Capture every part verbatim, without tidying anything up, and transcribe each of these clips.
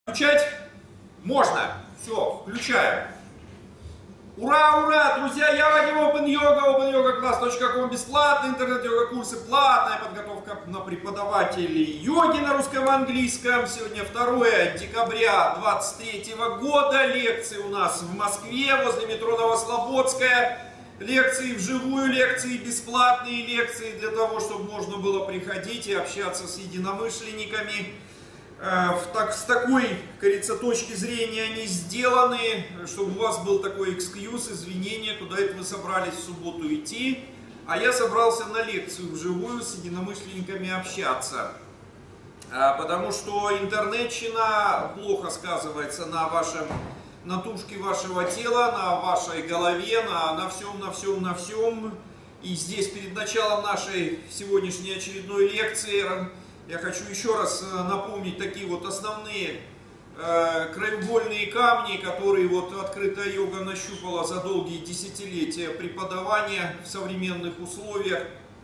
Включать можно. Все, включаем. Ура, ура, друзья, я Вадим Open Yoga, open yoga class точка com, бесплатные интернет-йога курсы, платная подготовка на преподавателей йоги на русском и английском. Сегодня второе декабря двадцать третьего года. Лекции у нас в Москве, возле метро Новослободская. Лекции вживую, лекции бесплатные, лекции для того, чтобы можно было приходить и общаться с единомышленниками. В так, с такой, как говорится, точки зрения они сделаны, чтобы у вас был такой экскьюз, извинение, куда это вы собрались в субботу идти. А я собрался на лекцию вживую с единомышленниками общаться. Потому что интернетчина плохо сказывается на вашем, на тушке вашего тела, на вашей голове, на, на всем, на всем, на всем. И здесь перед началом нашей сегодняшней очередной лекции я хочу еще раз напомнить такие вот основные э, краеугольные камни, которые вот открытая йога нащупала за долгие десятилетия преподавания в современных условиях.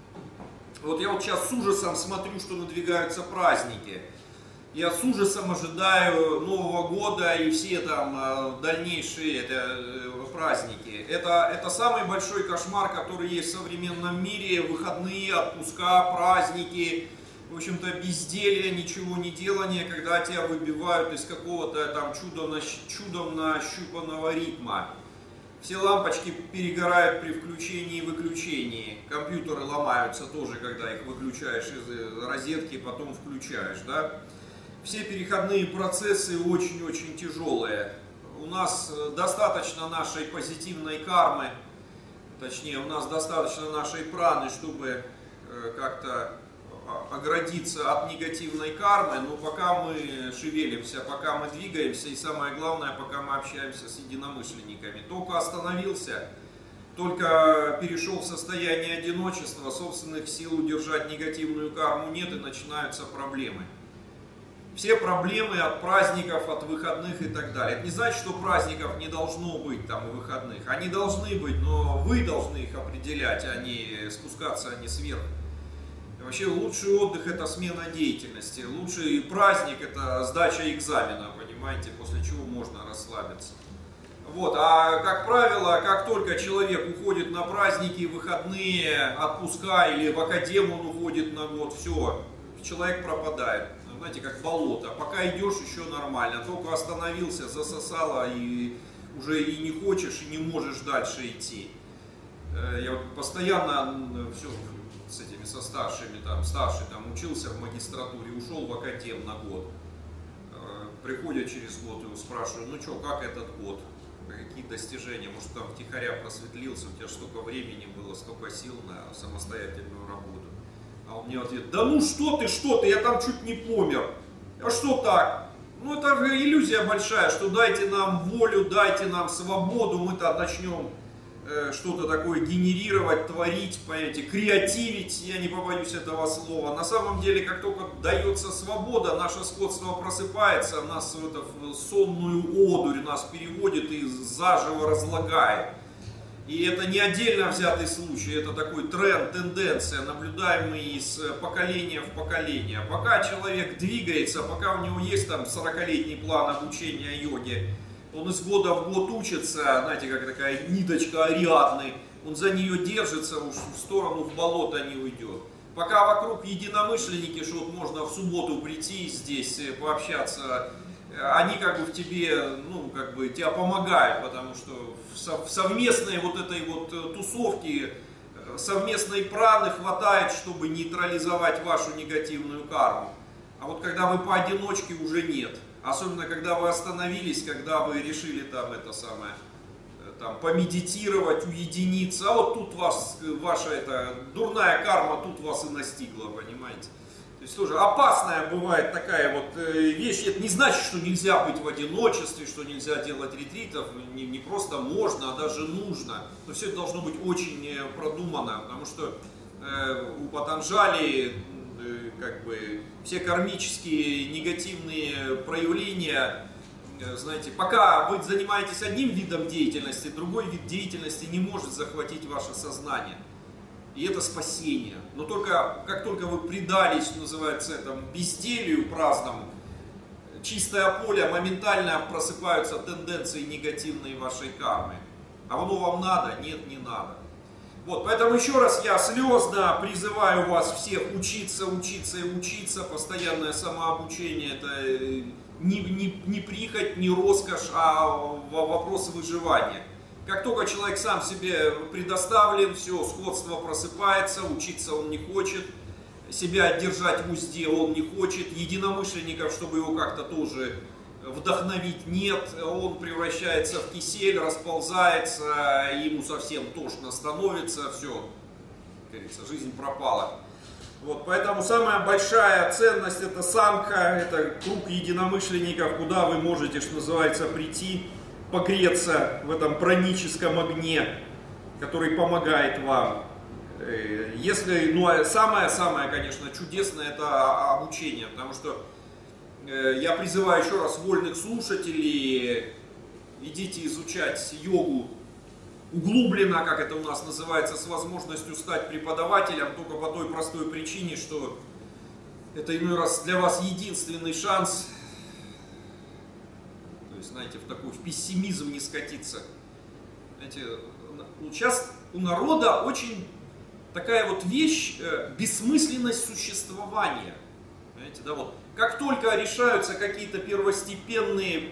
Вот я вот сейчас с ужасом смотрю, что надвигаются праздники. Я с ужасом ожидаю Нового года и все там дальнейшие это, праздники. Это, это самый большой кошмар, который есть в современном мире. Выходные, отпуска, праздники. В общем-то, безделье, ничего не делание, когда тебя выбивают из какого-то там чудом, чудом нащупанного ритма. Все лампочки перегорают при включении и выключении. Компьютеры ломаются тоже, когда их выключаешь из розетки, потом включаешь, да? Все переходные процессы очень-очень тяжелые. У нас достаточно нашей позитивной кармы, точнее, у нас достаточно нашей праны, чтобы как-то оградиться от негативной кармы, но пока мы шевелимся, пока мы двигаемся и самое главное, пока мы общаемся с единомышленниками. Только остановился, только перешел в состояние одиночества, собственных сил удержать негативную карму нет и начинаются проблемы. Все проблемы от праздников, от выходных и так далее. Это не значит, что праздников не должно быть там и выходных. Они должны быть, но вы должны их определять, а не спускаться они сверху. Вообще лучший отдых — это смена деятельности, лучший праздник — это сдача экзамена, понимаете, после чего можно расслабиться. Вот, а как правило, как только человек уходит на праздники, выходные, отпуска или в академию он уходит на год, все, человек пропадает, знаете, как болото. Пока идешь, еще нормально, только остановился, засосало и уже и не хочешь, и не можешь дальше идти. Я вот постоянно все с этими, со старшими, там, старший там учился в магистратуре, ушел в академ на год. Приходят через год и спрашивают, ну что, как этот год? Какие достижения? Может, там втихаря просветлился, у тебя столько времени было, столько сил на самостоятельную работу. А он мне ответ, да ну что ты, что ты, я там чуть не помер. А что так? Ну это же иллюзия большая, что дайте нам волю, дайте нам свободу, мы-то начнем что-то такое генерировать, творить, понимаете, креативить, я не побоюсь этого слова. На самом деле, как только дается свобода, наше скотство просыпается, нас в, это, в сонную одурь нас переводит и заживо разлагает. И это не отдельно взятый случай, это такой тренд, тенденция, наблюдаемый из поколения в поколение. Пока человек двигается, пока у него есть там сорокалетний план обучения йоге, он из года в год учится, знаете, как такая ниточка Ариадны, он за нее держится, уж в сторону, в болото не уйдет. Пока вокруг единомышленники, что вот можно в субботу прийти здесь, пообщаться, они как бы в тебе, ну, как бы тебя помогают, потому что в совместной вот этой вот тусовке, совместной праны хватает, чтобы нейтрализовать вашу негативную карму. А вот когда вы поодиночке, уже нет. Особенно, когда вы остановились, когда вы решили там это самое, там, помедитировать, уединиться. А вот тут вас, ваша эта дурная карма тут вас и настигла, понимаете. То есть тоже опасная бывает такая вот вещь. Это не значит, что нельзя быть в одиночестве, что нельзя делать ретритов. Не, не просто можно, а даже нужно. Но все это должно быть очень продумано, потому что э, у Патанджали как бы все кармические негативные проявления, знаете, пока вы занимаетесь одним видом деятельности, другой вид деятельности не может захватить ваше сознание. И это спасение. Но только как только вы предались, называется, этому безделью праздному, чистое поле, моментально просыпаются тенденции негативной вашей кармы. А оно вам надо? Нет, не надо. Вот, поэтому еще раз я слезно призываю вас всех учиться, учиться и учиться. Постоянное самообучение — это не, не, не прихоть, не роскошь, а вопрос выживания. Как только человек сам себе предоставлен, все, сходство просыпается, учиться он не хочет, себя держать в узде он не хочет, единомышленников, чтобы его как-то тоже вдохновить, нет, он превращается в кисель, расползается, ему совсем тошно становится, все, как говорится, жизнь пропала. Вот, поэтому самая большая ценность — это самка, это круг единомышленников, куда вы можете, что называется, прийти, погреться в этом праническом огне, который помогает вам. Если, ну, самое-самое, конечно, чудесное — это обучение, потому что я призываю еще раз вольных слушателей: идите изучать йогу углубленно, как это у нас называется, с возможностью стать преподавателем, только по той простой причине, что это иной раз для вас единственный шанс, то есть, знаете, в такой в пессимизм не скатиться. Знаете, сейчас у народа очень такая вот вещь — бессмысленность существования. Знаете, да, вот. Как только решаются какие-то первостепенные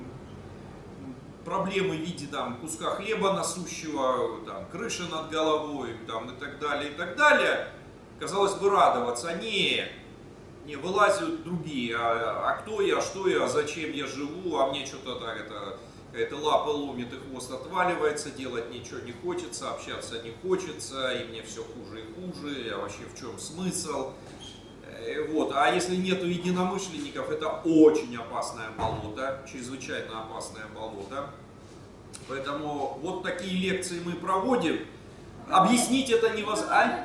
проблемы в виде там куска хлеба насущего, там, крыши над головой, там, и так далее, и так далее, казалось бы, радоваться. Не, не вылазят другие. А, а кто я, что я, зачем я живу, а мне что-то так это... Какая-то лапа ломит и хвост отваливается, делать ничего не хочется, общаться не хочется, и мне все хуже и хуже, а вообще в чем смысл? Вот. А если нету единомышленников, это очень опасное болото, чрезвычайно опасное болото. Поэтому вот такие лекции мы проводим. Объяснить это невозможно.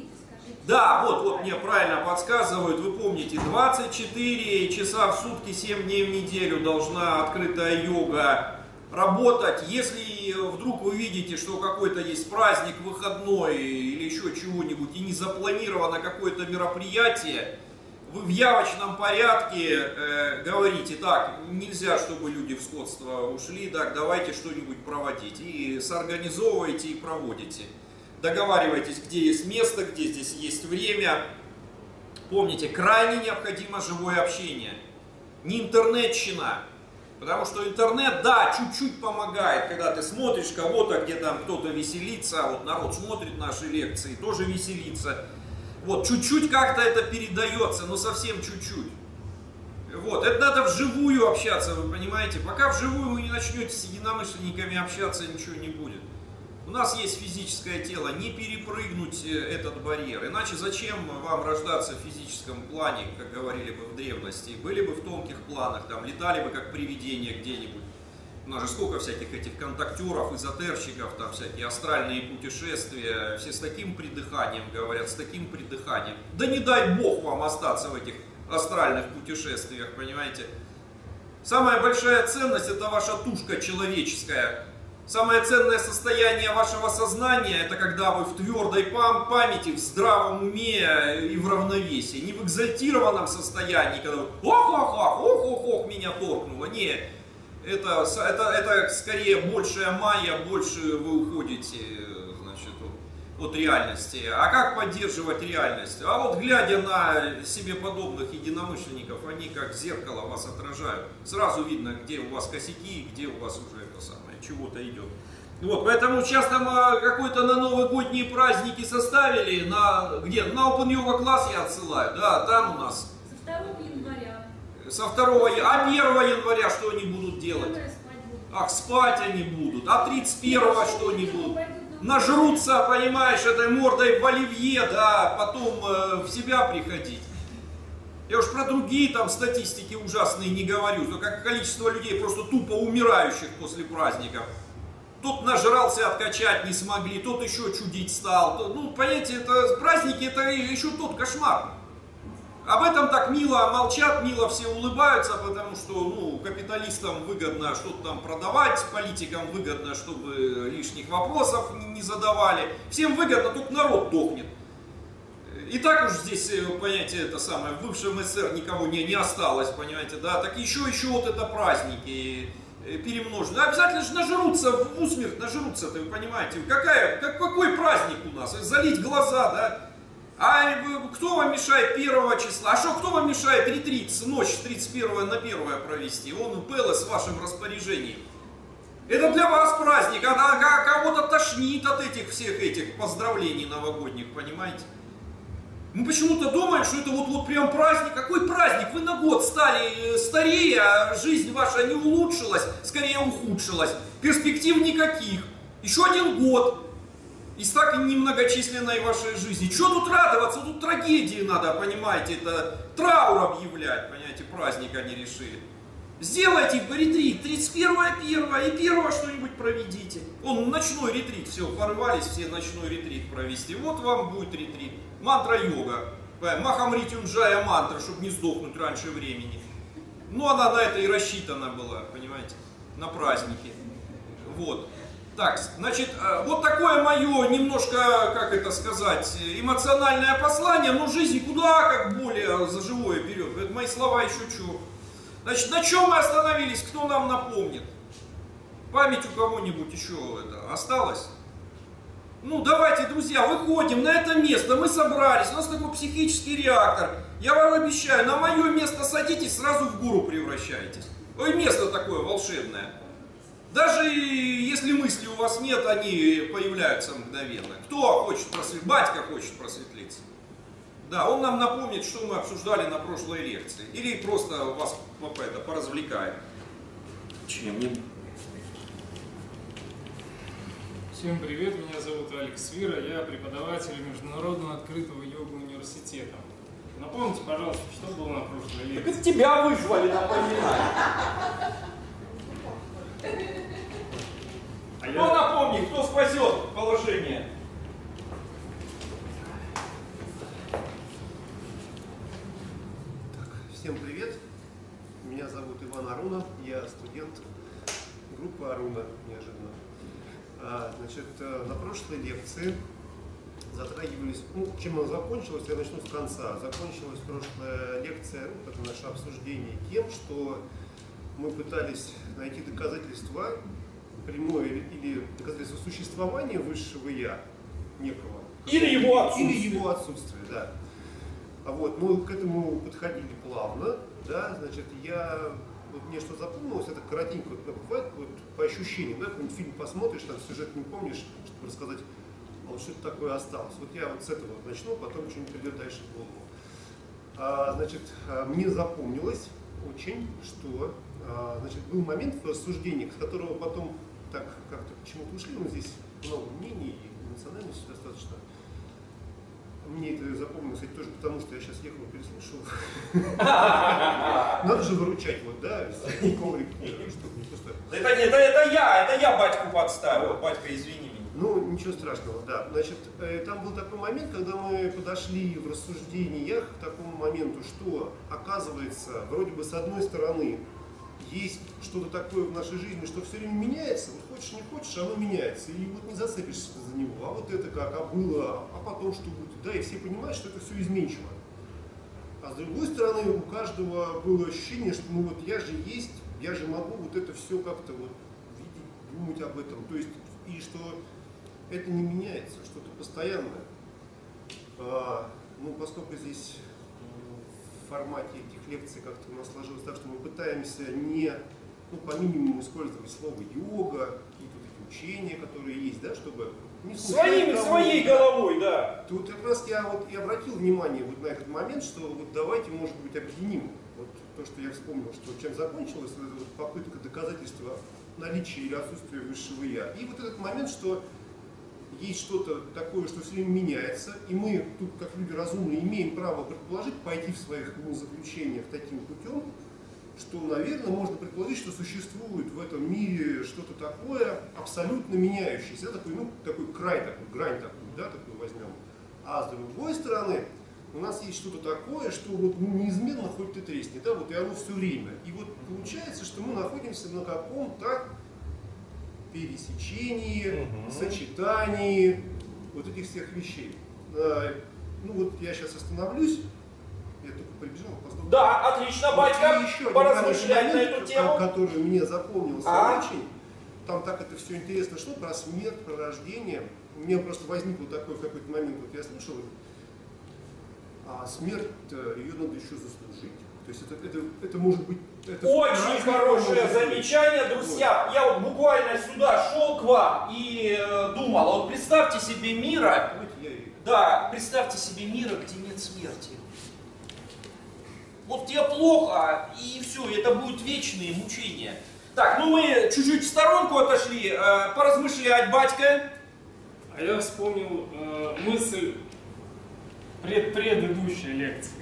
Да, вот, вот мне правильно подсказывают, вы помните, двадцать четыре часа в сутки, семь дней в неделю должна открытая йога работать. Если вдруг вы видите, что какой-то есть праздник, выходной или еще чего-нибудь, и не запланировано какое-то мероприятие, вы в явочном порядке э, говорите: так, нельзя, чтобы люди в сходство ушли, так, давайте что-нибудь проводить. И соорганизовываете и проводите. Договаривайтесь, где есть место, где здесь есть время. Помните, крайне необходимо живое общение. Не интернетщина. Потому что интернет, да, чуть-чуть помогает, когда ты смотришь кого-то, где там кто-то веселится, вот народ смотрит наши лекции, тоже веселится. Вот, чуть-чуть как-то это передается, но совсем чуть-чуть. Вот, это надо вживую общаться, вы понимаете. Пока вживую вы не начнете с единомышленниками общаться, ничего не будет. У нас есть физическое тело, не перепрыгнуть этот барьер. Иначе зачем вам рождаться в физическом плане, как говорили бы в древности? Были бы в тонких планах, там, летали бы как привидения где-нибудь. У нас же сколько всяких этих контактеров, эзотерщиков, там всякие астральные путешествия, все с таким придыханием говорят, с таким придыханием. Да не дай бог вам остаться в этих астральных путешествиях, понимаете? Самая большая ценность — это ваша тушка человеческая. Самое ценное состояние вашего сознания — это когда вы в твердой памяти, в здравом уме и в равновесии. Не в экзальтированном состоянии, когда вы ох-ох-ох, ох-ох-ох, меня торкнуло. Нет, это, это, это скорее большая майя, больше вы уходите, значит, от, от реальности. А как поддерживать реальность? А вот глядя на себе подобных единомышленников, они как зеркало вас отражают. Сразу видно, где у вас косяки, где у вас уже это самое. Чего-то идет. Вот, поэтому сейчас там какой-то на новогодние праздники составили, на где? На Open Yoga класс я отсылаю, да, там у нас. Со второго января. Со второго, а первого января что они будут делать? Ах, спать они будут. А тридцать первого что они будут? Нажрутся, понимаешь, этой мордой в оливье, да, потом э, в себя приходить. Я уж про другие там статистики ужасные не говорю, но как количество людей просто тупо умирающих после праздников. Тот нажрался, откачать не смогли, тот еще чудить стал. Ну, понимаете, это праздники, это еще тот кошмар. Об этом так мило молчат, мило все улыбаются, потому что, ну, капиталистам выгодно что-то там продавать, политикам выгодно, чтобы лишних вопросов не задавали. Всем выгодно, только народ дохнет. И так уж здесь, понимаете, это самое, в бывшем СССР никого не, не осталось, понимаете, да, так еще, еще вот это праздники перемножены. Обязательно же нажрутся в усмерть, нажрутся-то, вы понимаете, какая, как, какой праздник у нас, залить глаза, да, а кто вам мешает первого числа, а что, кто вам мешает ретрит, ночь с тридцать первого на первое провести, он ПЛС в вашем распоряжении. Это для вас праздник, а кого-то тошнит от этих всех этих поздравлений новогодних, понимаете? Мы почему-то думаем, что это вот, вот прям праздник. Какой праздник? Вы на год стали старее, а жизнь ваша не улучшилась, скорее ухудшилась. Перспектив никаких. Еще один год из так немногочисленной вашей жизни. Что тут радоваться? Тут трагедии надо, понимаете? Это траур объявлять, понимаете? Праздник они решили. Сделайте ретрит, тридцать первое первое, и первого что-нибудь проведите. Он ночной ретрит, все, порвались все ночной ретрит провести. Вот вам будет ретрит. Мантра-йога. Махамритюнджая мантра, чтобы не сдохнуть раньше времени. Ну, она на это и рассчитана была, понимаете, на праздники. Вот. Так, значит, вот такое мое немножко, как это сказать, эмоциональное послание, но жизнь куда как более за живое берет. Это мои слова еще что. Значит, на чем мы остановились, кто нам напомнит? Память у кого-нибудь еще это осталась? Ну, давайте, друзья, выходим на это место, мы собрались, у нас такой психический реактор. Я вам обещаю, на мое место садитесь, сразу в гору превращаетесь. Ой, место такое волшебное. Даже если мыслей у вас нет, они появляются мгновенно. Кто хочет просветлиться? Батька хочет просветлиться. Да, он нам напомнит, что мы обсуждали на прошлой лекции. Или просто вас это, поразвлекаем. Чем-нибудь. Всем привет, меня зовут Алекс Вира, я преподаватель Международного открытого йога-университета. Напомните, пожалуйста, что было на прошлой лекции. Так это тебя вызвали напоминать. А кто я... напомни, кто спасет положение? Всем привет, меня зовут Иван Аруна, я студент группы Аруна, неожиданно. А, значит, на прошлой лекции затрагивались, ну, чем она закончилась, я начну с конца. Закончилась прошлая лекция, ну, это наше обсуждение, тем, что мы пытались найти доказательства, прямое или доказательство существования высшего Я, некого. Или его отсутствие. Или его отсутствие, да. А вот, мы к этому подходили плавно, да, значит, я, вот мне что запомнилось, это коротенько, вот, бывает, вот, по ощущениям, да, какой-нибудь фильм посмотришь, там сюжет не помнишь, чтобы рассказать, а вот что это такое осталось. Вот я вот с этого вот начну, потом что-нибудь придет дальше в голову. А, значит, мне запомнилось очень, что, а, значит, был момент в рассуждениях, с которого потом так как-то почему-то ушли, но здесь много мнений и эмоциональности достаточно. Мне это запомнилось, кстати, тоже потому, что я сейчас ехал и переслушал. Надо же выручать, вот, да, коврик, чтобы не просто... Это, это, это я, это я батьку подставил, батька, извини меня. Ну, ничего страшного, да. Значит, там был такой момент, когда мы подошли в рассуждениях к такому моменту, что, оказывается, вроде бы с одной стороны, есть что-то такое в нашей жизни, что все время меняется, вот хочешь не хочешь, оно меняется, и вот не зацепишься за него, а вот это как, а было, а потом что будет, да, и все понимают, что это все изменчиво. А с другой стороны, у каждого было ощущение, что ну вот я же есть, я же могу вот это все как-то вот видеть, думать об этом, то есть, и что это не меняется, что-то постоянное. А, ну, поскольку здесь в формате этих лекций как-то у нас сложилось так, что мы пытаемся не, ну, по минимуму использовать слово йога, какие-то вот эти учения, которые есть, да, чтобы не Своими, своей головой, да. Тут как раз я вот и обратил внимание вот на этот момент, что вот давайте, может быть, объединим вот то, что я вспомнил, что чем закончилась эта вот попытка доказательства наличия или отсутствия высшего Я. И вот этот момент, что есть что-то такое, что все время меняется, и мы тут, как люди разумные, имеем право предположить, пойти в своих заключениях таким путем, что, наверное, можно предположить, что существует в этом мире что-то такое абсолютно меняющееся, да, такой, ну, такой край, такой, грань такую, да, такую возьмем. А с другой стороны, у нас есть что-то такое, что вот, ну, неизменно хоть ты тресни, да, вот и оно все время. И вот получается, что мы находимся на каком-то пересечении, угу. сочетании вот этих всех вещей. ну вот я сейчас остановлюсь, я только прибежал, опоздал. Да, отлично, батька, поразмышлять на эту тему. Который мне запомнился а? очень, там так это все интересно шло, про смерть, про рождение. Мне просто возникло такой в какой-то момент, вот я слушал, а смерть, ее надо еще заслужить. То есть это, это, это может быть... Это очень хорошее замечание, друзья. Я вот буквально сюда шел к вам и э, думал, вот представьте себе мира, да, представьте себе мира, где нет смерти. Вот тебе плохо, и все, это будут вечные мучения. Так, ну мы чуть-чуть в сторонку отошли, э, поразмышлять, батька. А я вспомнил э, мысль пред предыдущей лекции.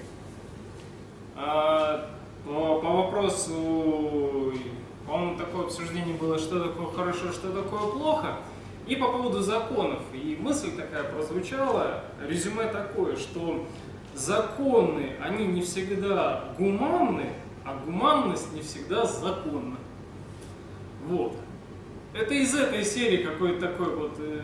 А, по, по вопросу, по-моему, такое обсуждение было, что такое хорошо, что такое плохо. И по поводу законов. И мысль такая прозвучала, резюме такое, что законы, они не всегда гуманны, а гуманность не всегда законна. Вот. Это из этой серии какой-то такой вот э,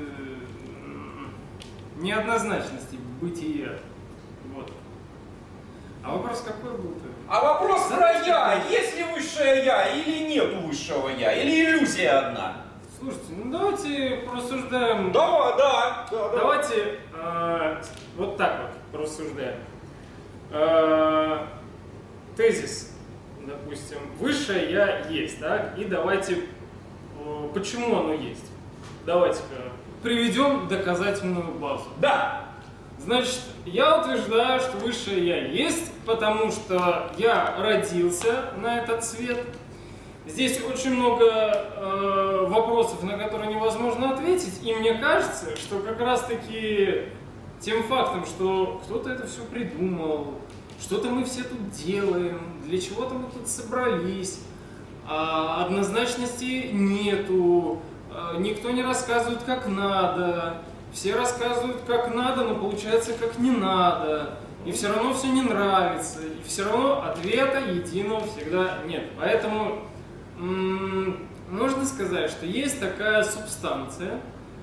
неоднозначности бытия. Вот. А вопрос какой был-то? А вопрос про я. Есть ли высшее я или нету высшего я? Или иллюзия одна? Слушайте, ну давайте порассуждаем. Да, да. да давайте э, вот так вот порассуждаем. Э, тезис, допустим, высшее я есть, так? И давайте, э, почему оно есть? Давайте-ка приведем доказательную базу. Да. Значит, я утверждаю, что высшее я есть, потому что я родился на этот свет. Здесь очень много э, вопросов, на которые невозможно ответить, и мне кажется, что как раз-таки тем фактом, что кто-то это все придумал, что-то мы все тут делаем, для чего-то мы тут собрались, а однозначности нету, а никто не рассказывает как надо, все рассказывают как надо, но получается как не надо, и все равно все не нравится, и все равно ответа единого всегда нет. Поэтому можно сказать, что есть такая субстанция,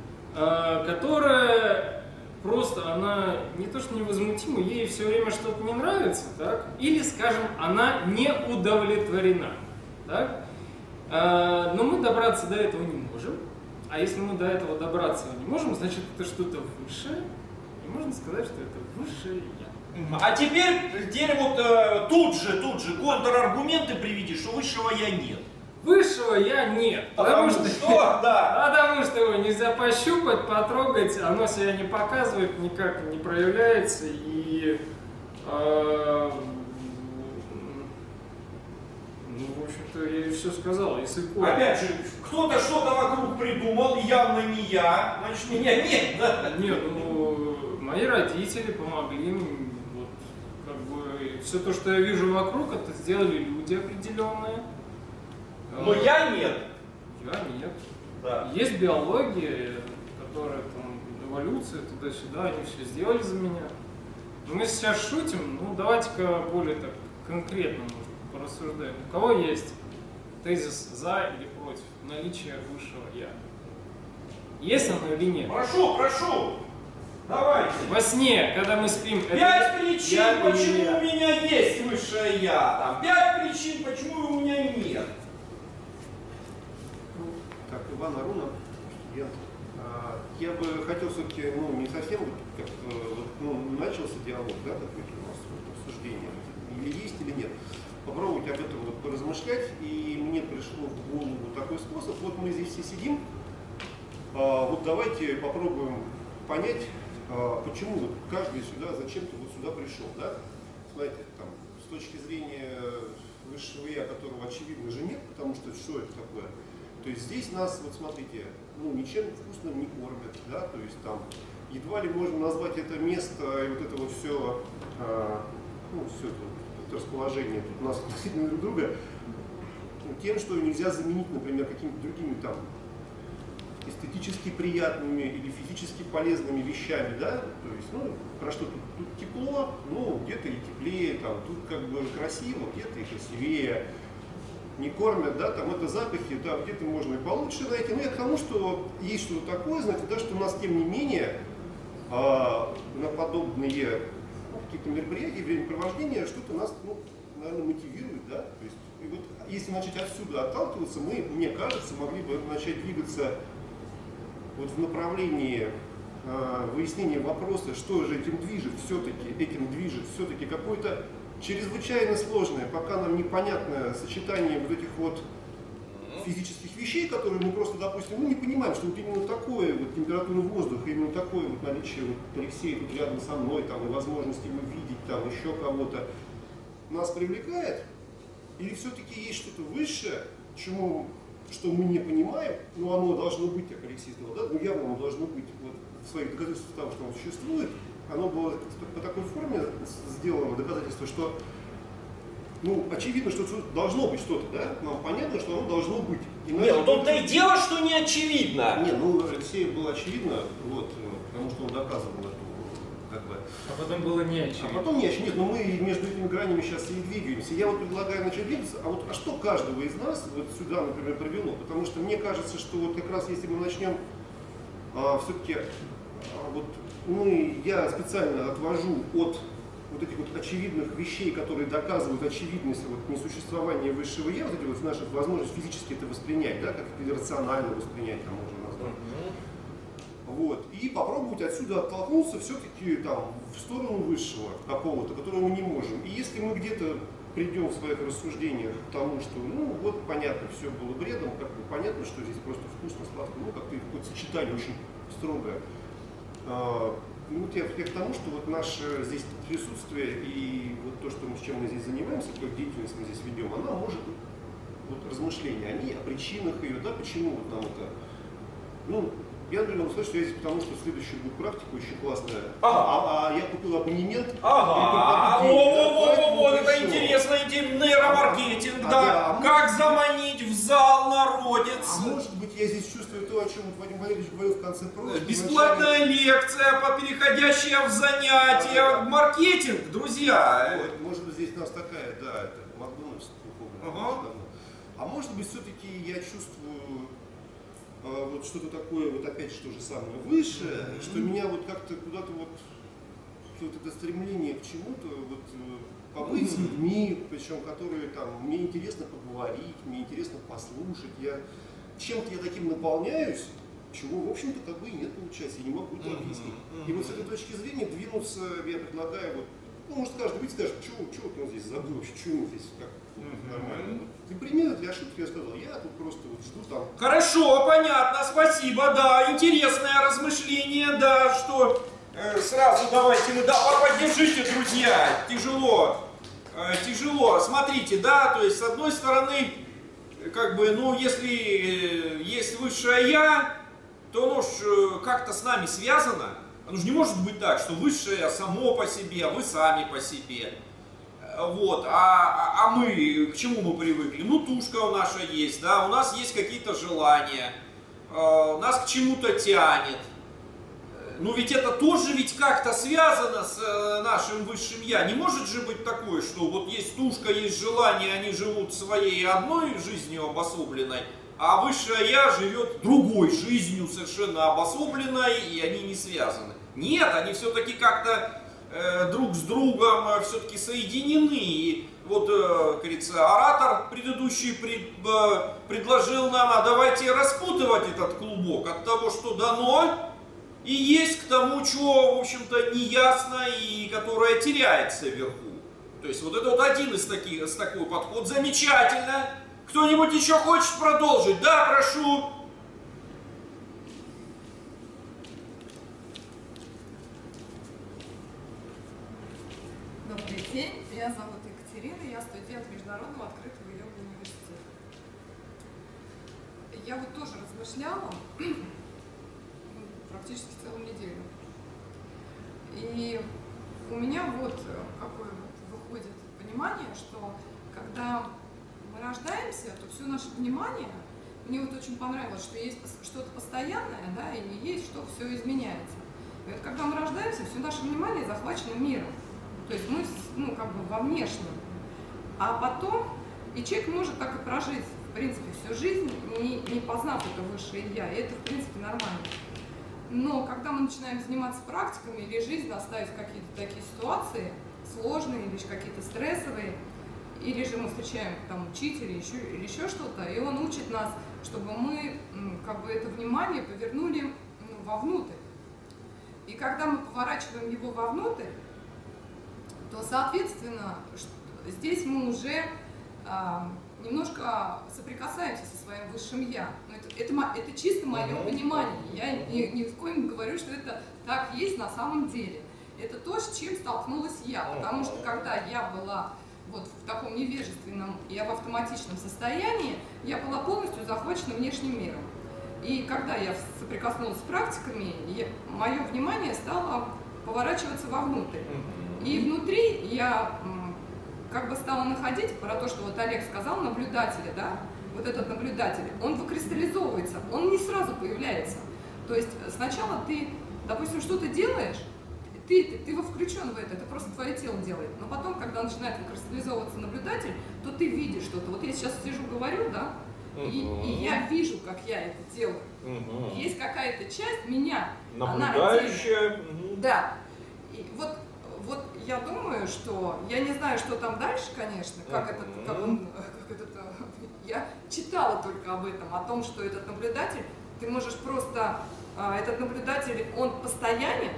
которая просто, она не то что невозмутима, ей все время что-то не нравится, так? Или, скажем, она не удовлетворена. Так? Но мы добраться до этого не можем. А если мы до этого добраться не можем, значит это что-то высшее. И можно сказать, что это высшее я. А теперь, теперь вот э, тут же, тут же контраргументы приведи, что высшего я нет. Высшего я нет. Потому, потому что, что, да. Потому что его нельзя пощупать, потрогать, оно себя не показывает, никак не проявляется. И, э, ну, в общем-то, я и все сказал. Если коротко. Опять же, кто-то что-то вокруг придумал, явно не я, значит меня нет. Да? Нет, ну, мои родители помогли мне. Вот, как бы, все то, что я вижу вокруг, это сделали люди определенные. Но я нет. Я нет. Да. Есть биология, которая там, эволюция, туда-сюда, они все сделали за меня. Но мы сейчас шутим, ну давайте-ка более так конкретно порассуждаем. У кого есть тезис за или против наличия высшего я? Есть оно или нет? Прошу, прошу. Давайте. Во сне, когда мы спим, Пять это причин, я почему или я? у меня есть высшее я. Там. Пять причин, почему у меня нет. Так, Иван Арунов, студент. Я бы хотел все-таки, ну, не совсем вот как вот, ну, начался диалог, да, такой у нас обсуждение, или есть, или нет. Попробовать об этом вот поразмышлять, и мне пришло в голову такой способ. Вот мы здесь все сидим, вот давайте попробуем понять, почему вот каждый сюда, зачем-то вот сюда пришел, да. Смотрите, там, с точки зрения высшего я, которого очевидно же нет, потому что что это такое? То есть здесь нас, вот смотрите, ну, ничем вкусным не кормят, да, то есть там едва ли можно назвать это место и вот это вот все, а, ну, все это, это расположение тут нас относительно друг друга, ну, тем, что нельзя заменить, например, какими-то другими там эстетически приятными или физически полезными вещами, да, то есть, ну, про что тут, тут тепло, ну, где-то и теплее, там, тут как бы красиво, где-то и красивее. Не кормят, да, там это запахи, да, где-то можно и получше найти. Но я к тому, что есть что-то такое, знаете, да, что у нас, тем не менее, а, на подобные какие-то мероприятия, времяпровождения, что-то нас, ну, наверное, мотивирует, да? То есть, и вот, если начать отсюда отталкиваться, мы, мне кажется, могли бы начать двигаться вот в направлении э, выяснения вопроса, что же этим движет все-таки, этим движет все-таки какое-то чрезвычайно сложное, пока нам непонятное сочетание вот этих вот физических вещей, которые мы просто, допустим, ну, не понимаем, что вот именно такое, вот температура воздуха, именно такое вот наличие вот Алексея тут рядом со мной, там, и возможности его видеть, там, еще кого-то, нас привлекает, или все-таки есть что-то высшее, чему, что мы не понимаем, но оно должно быть, как Алексей сказал, да, ну явно оно должно быть вот, в своих доказательствах того, что оно существует, оно было по такой форме сделано доказательство, что ну, очевидно, что должно быть что-то, да? Нам понятно, что оно должно быть. Иначе... Нет, ну том-то и дело, что не очевидно. Нет, ну, Алексею было очевидно, вот, потому что он доказывал это, как бы. А потом было не очевидно. А потом не очевидно. Нет, но мы между этими гранями сейчас и двигаемся. Я вот предлагаю начать двигаться, а вот а что каждого из нас вот сюда, например, привело? Потому что мне кажется, что вот как раз если мы начнем а, все-таки, а, вот мы, я специально отвожу от вот этих вот очевидных вещей, которые доказывают очевидность вот, несуществования высшего я, вот эти вот наши возможности физически это воспринять, да, как или рационально воспринять, там можно назвать. Mm-hmm. Вот. И попробовать отсюда оттолкнуться все-таки там в сторону высшего какого-то, которого мы не можем. И если мы где-то придем в своих рассуждениях к тому, что ну вот понятно, все было бредом, как бы понятно, что здесь просто вкусно, сладко, ну как-то какое-то сочетание очень строгое. Ну, вот я, я к тому, что вот наше здесь присутствие и вот то, что мы, с чем мы здесь занимаемся, какую деятельность мы здесь ведем, она может, вот размышления, они о причинах ее, да, почему вот нам это, ну, я, например, могу сказать, что я здесь потому, что следующая будет практика очень классная, ага. а, а я купил абонемент. Ага, вот это интересно, нейромаркетинг, да, да, как заманить в зал народец. А может быть, я здесь чувствую то, о чем вот Вадим Валерьевич говорил в конце прошлого. Бесплатная лекция, переходящая в занятия, да, маркетинг, друзья. Вот, может быть, здесь у нас такая, да, это Макдональдс духовный. Ага. А может быть, все-таки я чувствую а, вот что-то такое, вот опять что же самое высшее, mm-hmm. что меня вот как-то куда-то вот, вот это стремление к чему-то, вот побыть mm-hmm. с людьми, причем которые там, мне интересно поговорить, мне интересно послушать, я чем-то я таким наполняюсь, чего, в общем-то, как бы и нет, получается, я не могу это объяснить. Mm-hmm. И вот с этой точки зрения двинуться, я предлагаю, вот, ну, может, каждый выйдет и скажет, что вот он здесь забыл вообще, что ему здесь как mm-hmm. нормально. Для примера, для ошибки я сказал, я тут просто вот жду там. Хорошо, понятно, спасибо, да, интересное размышление, да, что э, сразу давайте, ну, да, поддержите, друзья, тяжело, э, тяжело, смотрите, да, то есть, с одной стороны, как бы, ну, если э, есть высшее я, то оно ж как-то с нами связано. Оно же не может быть так, что высшее само по себе, а вы сами по себе. Вот. А, а мы, к чему мы привыкли? Ну, тушка у наша есть, да, у нас есть какие-то желания, э, нас к чему-то тянет. Ну, ведь это тоже ведь как-то связано с э, нашим высшим я. Не может же быть такое, что вот есть тушка, есть желание, они живут своей одной жизнью обособленной, а высшее я живет другой жизнью, совершенно обособленной, и они не связаны. Нет, они все-таки как-то э, друг с другом э, все-таки соединены. И вот, э, говорится, оратор предыдущий пред, э, предложил нам, а давайте распутывать этот клубок от того, что дано, и есть к тому, что, в общем-то, неясно и которое теряется вверху. То есть вот это вот один из таких, из такой подход. Замечательно. Кто-нибудь еще хочет продолжить? Да, прошу. Добрый день, меня зовут Екатерина, я студент Международного открытого йога университета. Я вот тоже размышляла практически целую неделю. И у меня вот какое вот выходит понимание, что когда мы рождаемся, то все наше внимание, мне вот очень понравилось, что есть что-то постоянное, да, и есть, что все изменяется. И вот когда мы рождаемся, все наше внимание захвачено миром. То есть мы, ну, как бы во внешнем. А потом, и человек может так и прожить, в принципе, всю жизнь, не, не познав это высшее я, и это, в принципе, нормально. Но когда мы начинаем заниматься практиками или жизнь нас ставит в какие-то такие ситуации, сложные или какие-то стрессовые, или же мы встречаем там учителя еще, или еще что-то, и он учит нас, чтобы мы как бы это внимание повернули ну, вовнутрь. И когда мы поворачиваем его вовнутрь, то, соответственно, здесь мы уже а, немножко соприкасаемся со своим высшим «я». Но это, это, это чисто мое понимание. Я ни, ни в коем не говорю, что это так есть на самом деле. Это то, с чем столкнулась я. Потому что когда я была вот в таком невежественном и в автоматичном состоянии, я была полностью захвачена внешним миром. И когда я соприкоснулась с практиками, я, мое внимание стало поворачиваться вовнутрь. И внутри я как бы стала находить, про то, что вот Олег сказал, наблюдателя, да, вот этот наблюдатель, он выкристаллизовывается, он не сразу появляется. То есть сначала ты, допустим, что-то делаешь, ты, ты, ты включен в это, это просто твое тело делает. Но потом, когда начинает выкристаллизовываться наблюдатель, то ты видишь что-то. Вот я сейчас сижу, говорю, да, и, и я вижу, как я это делаю. Uh-huh. Есть какая-то часть меня, наблюдающая. Она да. И вот, вот я думаю, что я не знаю, что там дальше, конечно, как uh-huh. этот, как он, как этот, я читала только об этом, о том, что этот наблюдатель, ты можешь просто, этот наблюдатель, он постоянен,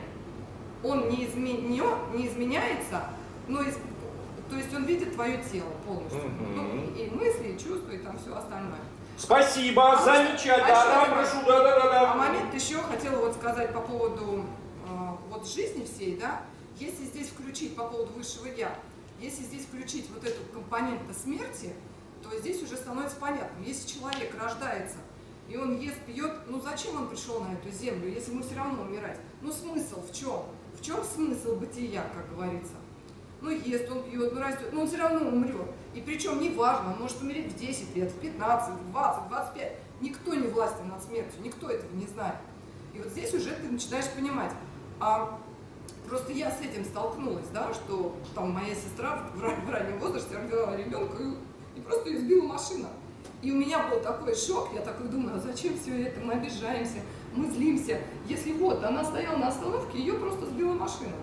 он не, изменен, не изменяется, но из, то есть он видит твое тело полностью, uh-huh. ну, и мысли, и чувства, и там все остальное. Спасибо, а замечательно, да, да, прошу, да, да, да, да. А момент еще хотела вот сказать по поводу э, вот жизни всей, да, если здесь включить по поводу высшего я, если здесь включить вот эту компоненту смерти, то здесь уже становится понятно, если человек рождается, и он ест, пьет, ну зачем он пришел на эту землю, если ему все равно умирать? Ну смысл в чем? В чем смысл бытия, как говорится? Ну ест, он пьет, ну растет, но он все равно умрет. И причем не важно, он может умереть в десять лет, в пятнадцать, в двадцать, в двадцать пять. Никто не властен над смертью, никто этого не знает. И вот здесь уже ты начинаешь понимать. А просто я с этим столкнулась, да, что там моя сестра в, в раннем возрасте родила ребенка и, и просто ее сбила машина. И у меня был такой шок, я такой думаю, а зачем все это, мы обижаемся, мы злимся. Если вот она стояла на остановке, ее просто сбила машина.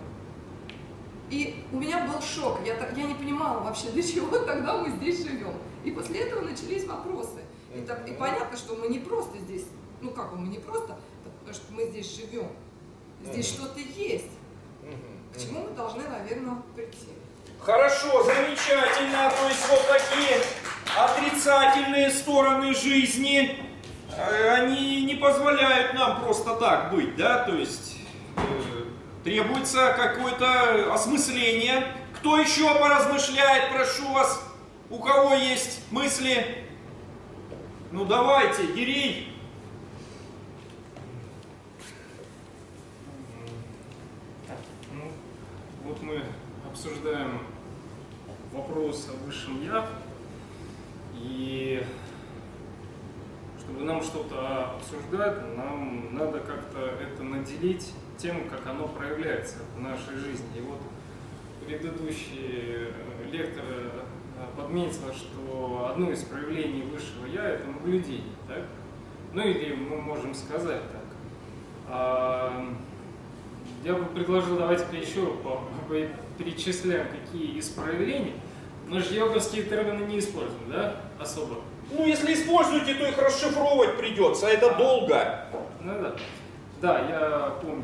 И у меня был шок, я, я не понимала вообще, для чего тогда мы здесь живем. И после этого начались вопросы. И, так, и понятно, что мы не просто здесь, ну как бы мы не просто, потому что мы здесь живем. Здесь mm-hmm. что-то есть, mm-hmm. к чему мы должны, наверное, прийти. Хорошо, замечательно. То есть вот такие отрицательные стороны жизни, они не позволяют нам просто так быть, да, то есть требуется какое-то осмысление. Кто еще поразмышляет, прошу вас, у кого есть мысли? Ну давайте, Гирей. Ну, вот мы обсуждаем вопрос о высшем я, и чтобы нам что-то обсуждать, нам надо как-то это наделить тем, как оно проявляется в нашей жизни. И вот предыдущий лектор подметил, что одно из проявлений высшего я – это наблюдение, так? Ну или мы можем сказать так. А, я бы предложил, давайте еще по, по, перечисляем, какие из проявлений. Мы же йоговские термины не используем, да, особо? Ну, если используете, то их расшифровывать придется, а это а, долго. Ну да. Да, я помню.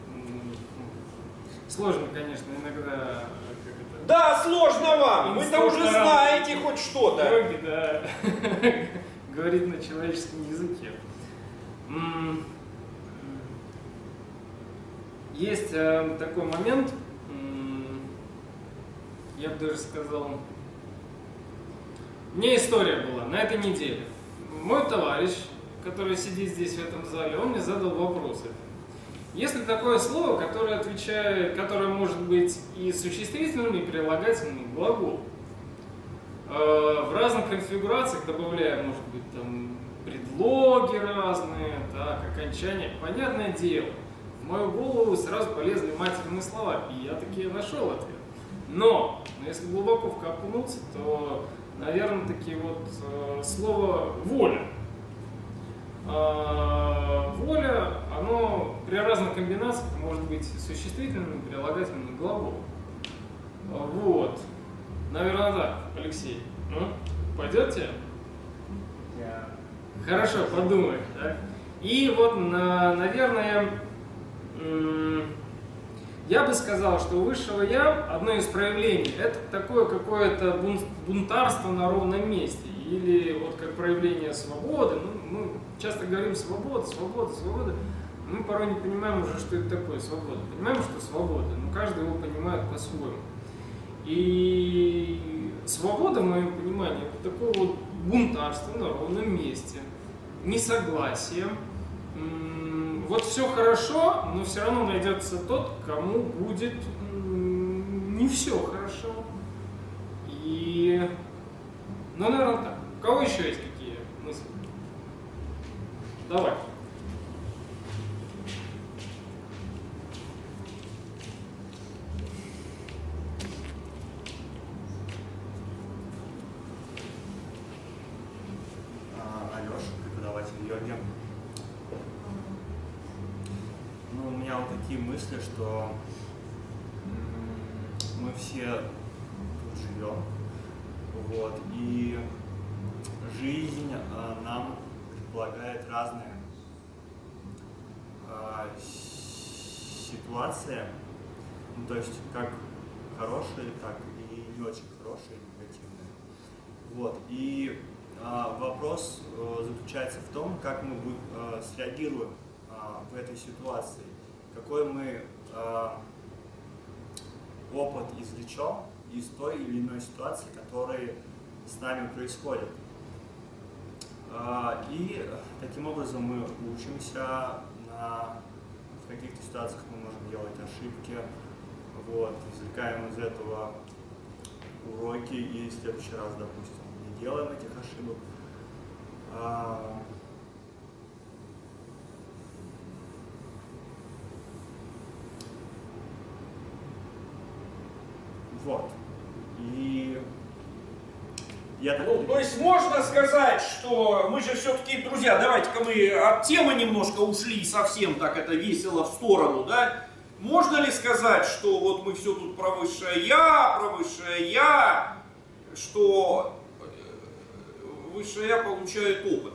Сложно, конечно, иногда. Это... Да, сложно вам! Вы-то уже знаете хоть что-то. Йоги, да. Говорит на человеческом языке. Есть э, такой момент, я бы даже сказал, у меня история была на этой неделе. Мой товарищ, который сидит здесь в этом зале, он мне задал вопрос. Есть ли такое слово, которое отвечает, которое может быть и существительным, и прилагательным, и глагол? Э, в разных конфигурациях добавляя, может быть, там предлоги разные, так, окончания. Понятное дело, в мою голову сразу полезли матерные слова, и я таки нашел ответ. Но, но если глубоко вкопнуться, то, наверное, таки вот э, слово воля. Э, воля говоря, оно при разных комбинациях может быть существительным, прилагательным, глаголом. Вот. Наверное, так, Алексей. Ну, пойдете? Я... Хорошо, подумай. Да? И вот, на, наверное, я бы сказал, что у высшего я одно из проявлений это такое какое-то бунтарство на ровном месте. Или вот как проявление свободы. Ну, мы часто говорим свобода, свобода, свобода. Мы порой не понимаем уже, что это такое свобода. Понимаем, что свобода, но каждый его понимает по-своему. И свобода, в моем понимании, это такое вот бунтарство на ровном месте. Несогласие. Вот все хорошо, но все равно найдется тот, кому будет не все хорошо. И... Ну, наверное, так. У кого еще есть какие мысли? Давай. Алеша, преподаватель йоги. Ну, у меня вот такие мысли, что мы все тут живем, вот, и жизнь а, нам предполагает разные а, ситуации, ну, то есть как хорошие, так и не очень хорошие, негативные. Вот, и а, вопрос а, заключается в том, как мы а, среагируем а, в этой ситуации, какой мы а, опыт извлечем из той или иной ситуации, которая с нами происходит. И таким образом мы учимся, на, в каких-то ситуациях мы можем делать ошибки, вот, извлекаем из этого уроки и в следующий раз, допустим, не делаем этих ошибок. Вот. И я так... Ну, то есть можно сказать, что мы же все-таки, друзья, давайте-ка мы от темы немножко ушли совсем так это весело в сторону, да? Можно ли сказать, что вот мы все тут про высшее я, про высшее я, что высшее я получает опыт?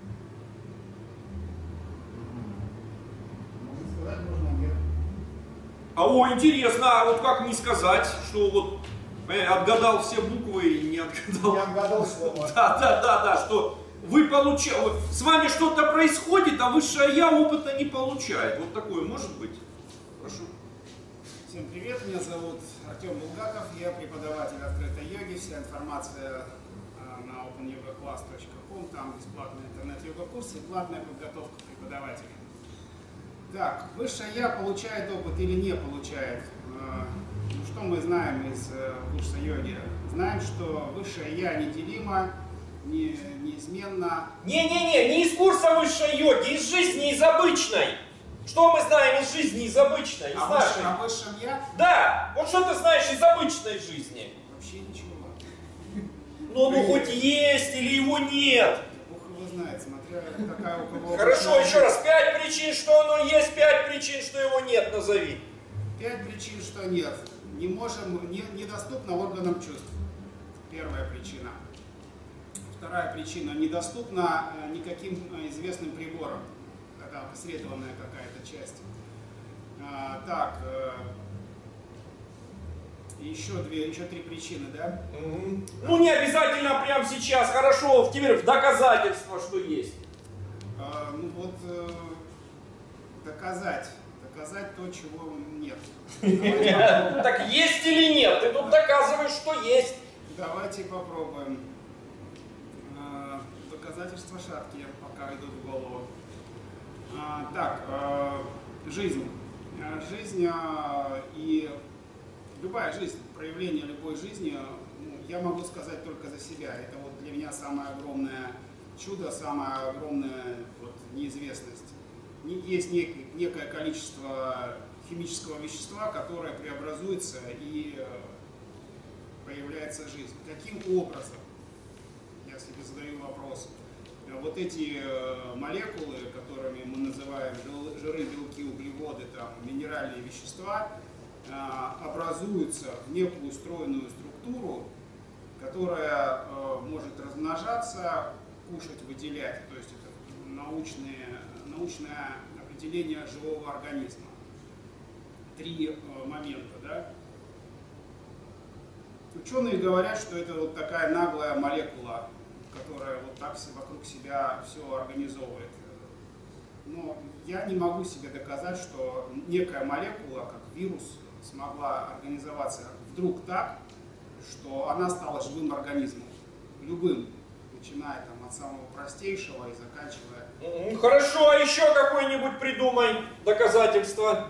Можно сказать, можно нет. А о, интересно, а вот как не сказать, что вот отгадал все буквы и не отгадал. Не отгадал слово. Да, да, да, да, что вы получаете, с вами что-то происходит, а высшее я опыта не получает. Вот такое может быть? Прошу. Всем привет, меня зовут Артем Булгаков, я преподаватель открытой йоги. Вся информация на open yoga class точка com, там бесплатные интернет-йога-курсы и платная подготовка преподавателей. Так, высшее я получает опыт или не получает? Ну, что мы знаем из курса йоги? Знаем, что высшее я неделимо, не, неизменно. Не-не-не, не из курса высшей йоги, из жизни, из обычной. Что мы знаем из жизни, из обычной, из а нашей? О высшем я? Да, вот что ты знаешь из обычной жизни? Вообще ничего. Ну, ну хоть есть или его нет. Бог его знает, смотря какая у кого... Хорошо, еще раз, пять причин, что оно есть, пять причин, что его нет, назови. Пять причин, что нет. Не можем, не, недоступно органам чувств. Первая причина. Вторая причина. Недоступна никаким известным приборам. Это опосредованная какая-то часть. А, так. Э, еще две, еще три причины, да? Mm-hmm. Ну не обязательно прямо сейчас. Хорошо, теперь в доказательство, что есть. А, ну вот э, доказать. Доказать то, чего нет. Так есть или нет? Ты тут доказываешь, что есть. Давайте попробуем. Доказательства шаткие пока идут в голову. Так, жизнь. Жизнь и любая жизнь, проявление любой жизни, я могу сказать только за себя. Это вот для меня самое огромное чудо, самая огромная вот неизвестность. Есть некий, некое количество химического вещества, которое преобразуется и появляется жизнь. Каким образом? Я себе задаю вопрос. вот эти молекулы, которыми мы называем жиры, белки, углеводы, там, минеральные вещества, образуются в некую устроенную структуру, которая может размножаться, кушать, выделять. То есть это научное, научное определение живого организма. Три момента. Да? Ученые говорят, что это вот такая наглая молекула, которая вот так вокруг себя все организовывает. Но я не могу себе доказать, что некая молекула, как вирус, смогла организоваться вдруг так, что она стала живым организмом. Любым, начиная там, от самого простейшего и заканчивая. Хорошо, а еще какое-нибудь придумай доказательство.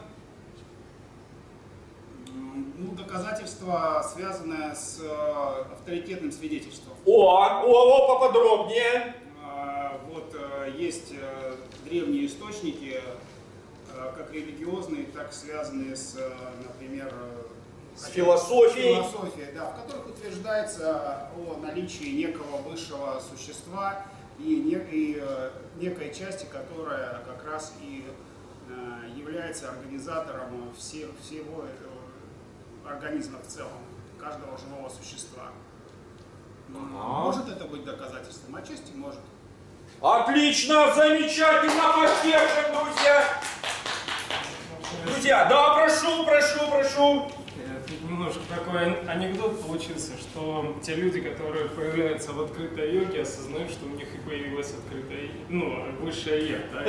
Ну, доказательство, связанное с э, авторитетным свидетельством. О, о, о, поподробнее. Э, вот э, есть э, древние источники, э, как религиозные, так связанные с, э, например, э, с философией. философией, да, в которых утверждается о наличии некого высшего существа и, не, и э, некой части, которая как раз и э, является организатором всех, всего этого организма в целом, каждого живого существа. Ага. Может это быть доказательством? Отчасти может. Отлично, замечательно, поддержим, друзья. Друзья, да, прошу, прошу, прошу. Тут немножко такой анекдот получился, что те люди, которые появляются в открытой йоге, осознают, что у них и появилась открытая, ну, высшая я, да?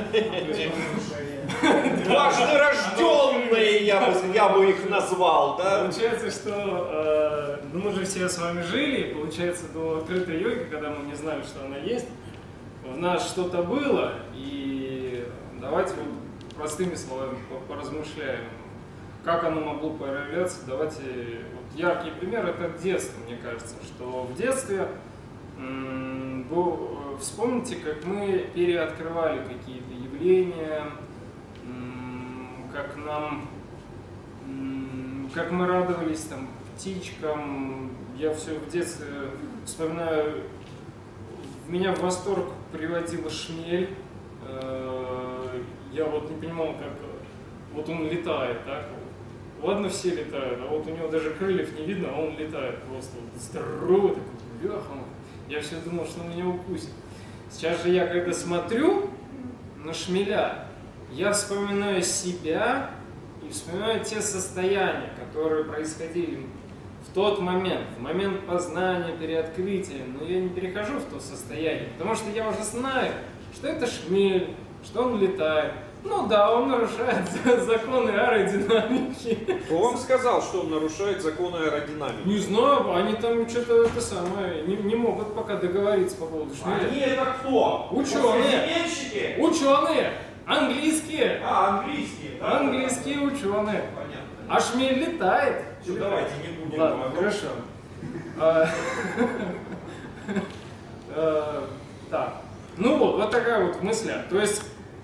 Дважды рожденные, я бы, я бы их назвал, да? Получается, что э, ну, мы же все с вами жили, и получается, до открытой йоги, когда мы не знали, что она есть, в нас что-то было, и давайте вот простыми словами поразмышляем. Как оно могло проявляться? Давайте, вот яркий пример — это детство, мне кажется, что в детстве, м, был, вспомните, как мы переоткрывали какие-то явления, м, как нам, м, как мы радовались там птичкам. Я все в детстве вспоминаю, меня в восторг приводила шмель. Я вот не понимал, как вот он летает, так? Ладно, все летают, а вот у него даже крыльев не видно, а он летает просто вот здоровый такой, бляха. Я все думал, что он меня укусит. Сейчас же я, когда смотрю на шмеля, я вспоминаю себя и вспоминаю те состояния, которые происходили в тот момент, в момент познания, переоткрытия. Но я не перехожу в то состояние, потому что я уже знаю, что это шмель, что он летает. Ну да, он нарушает законы аэродинамики. Кто вам сказал, что он нарушает законы аэродинамики? Не знаю, они там что-то это самое, не, не могут пока договориться по поводу шмеля. Они это кто? Ученые! Ученые! Английские! А, английские, да? Английские ученые. Понятно. А шмель летает. Все, давайте не будем. Ладно, хорошо. А, а, Так, ну вот, вот такая вот мысль. То есть,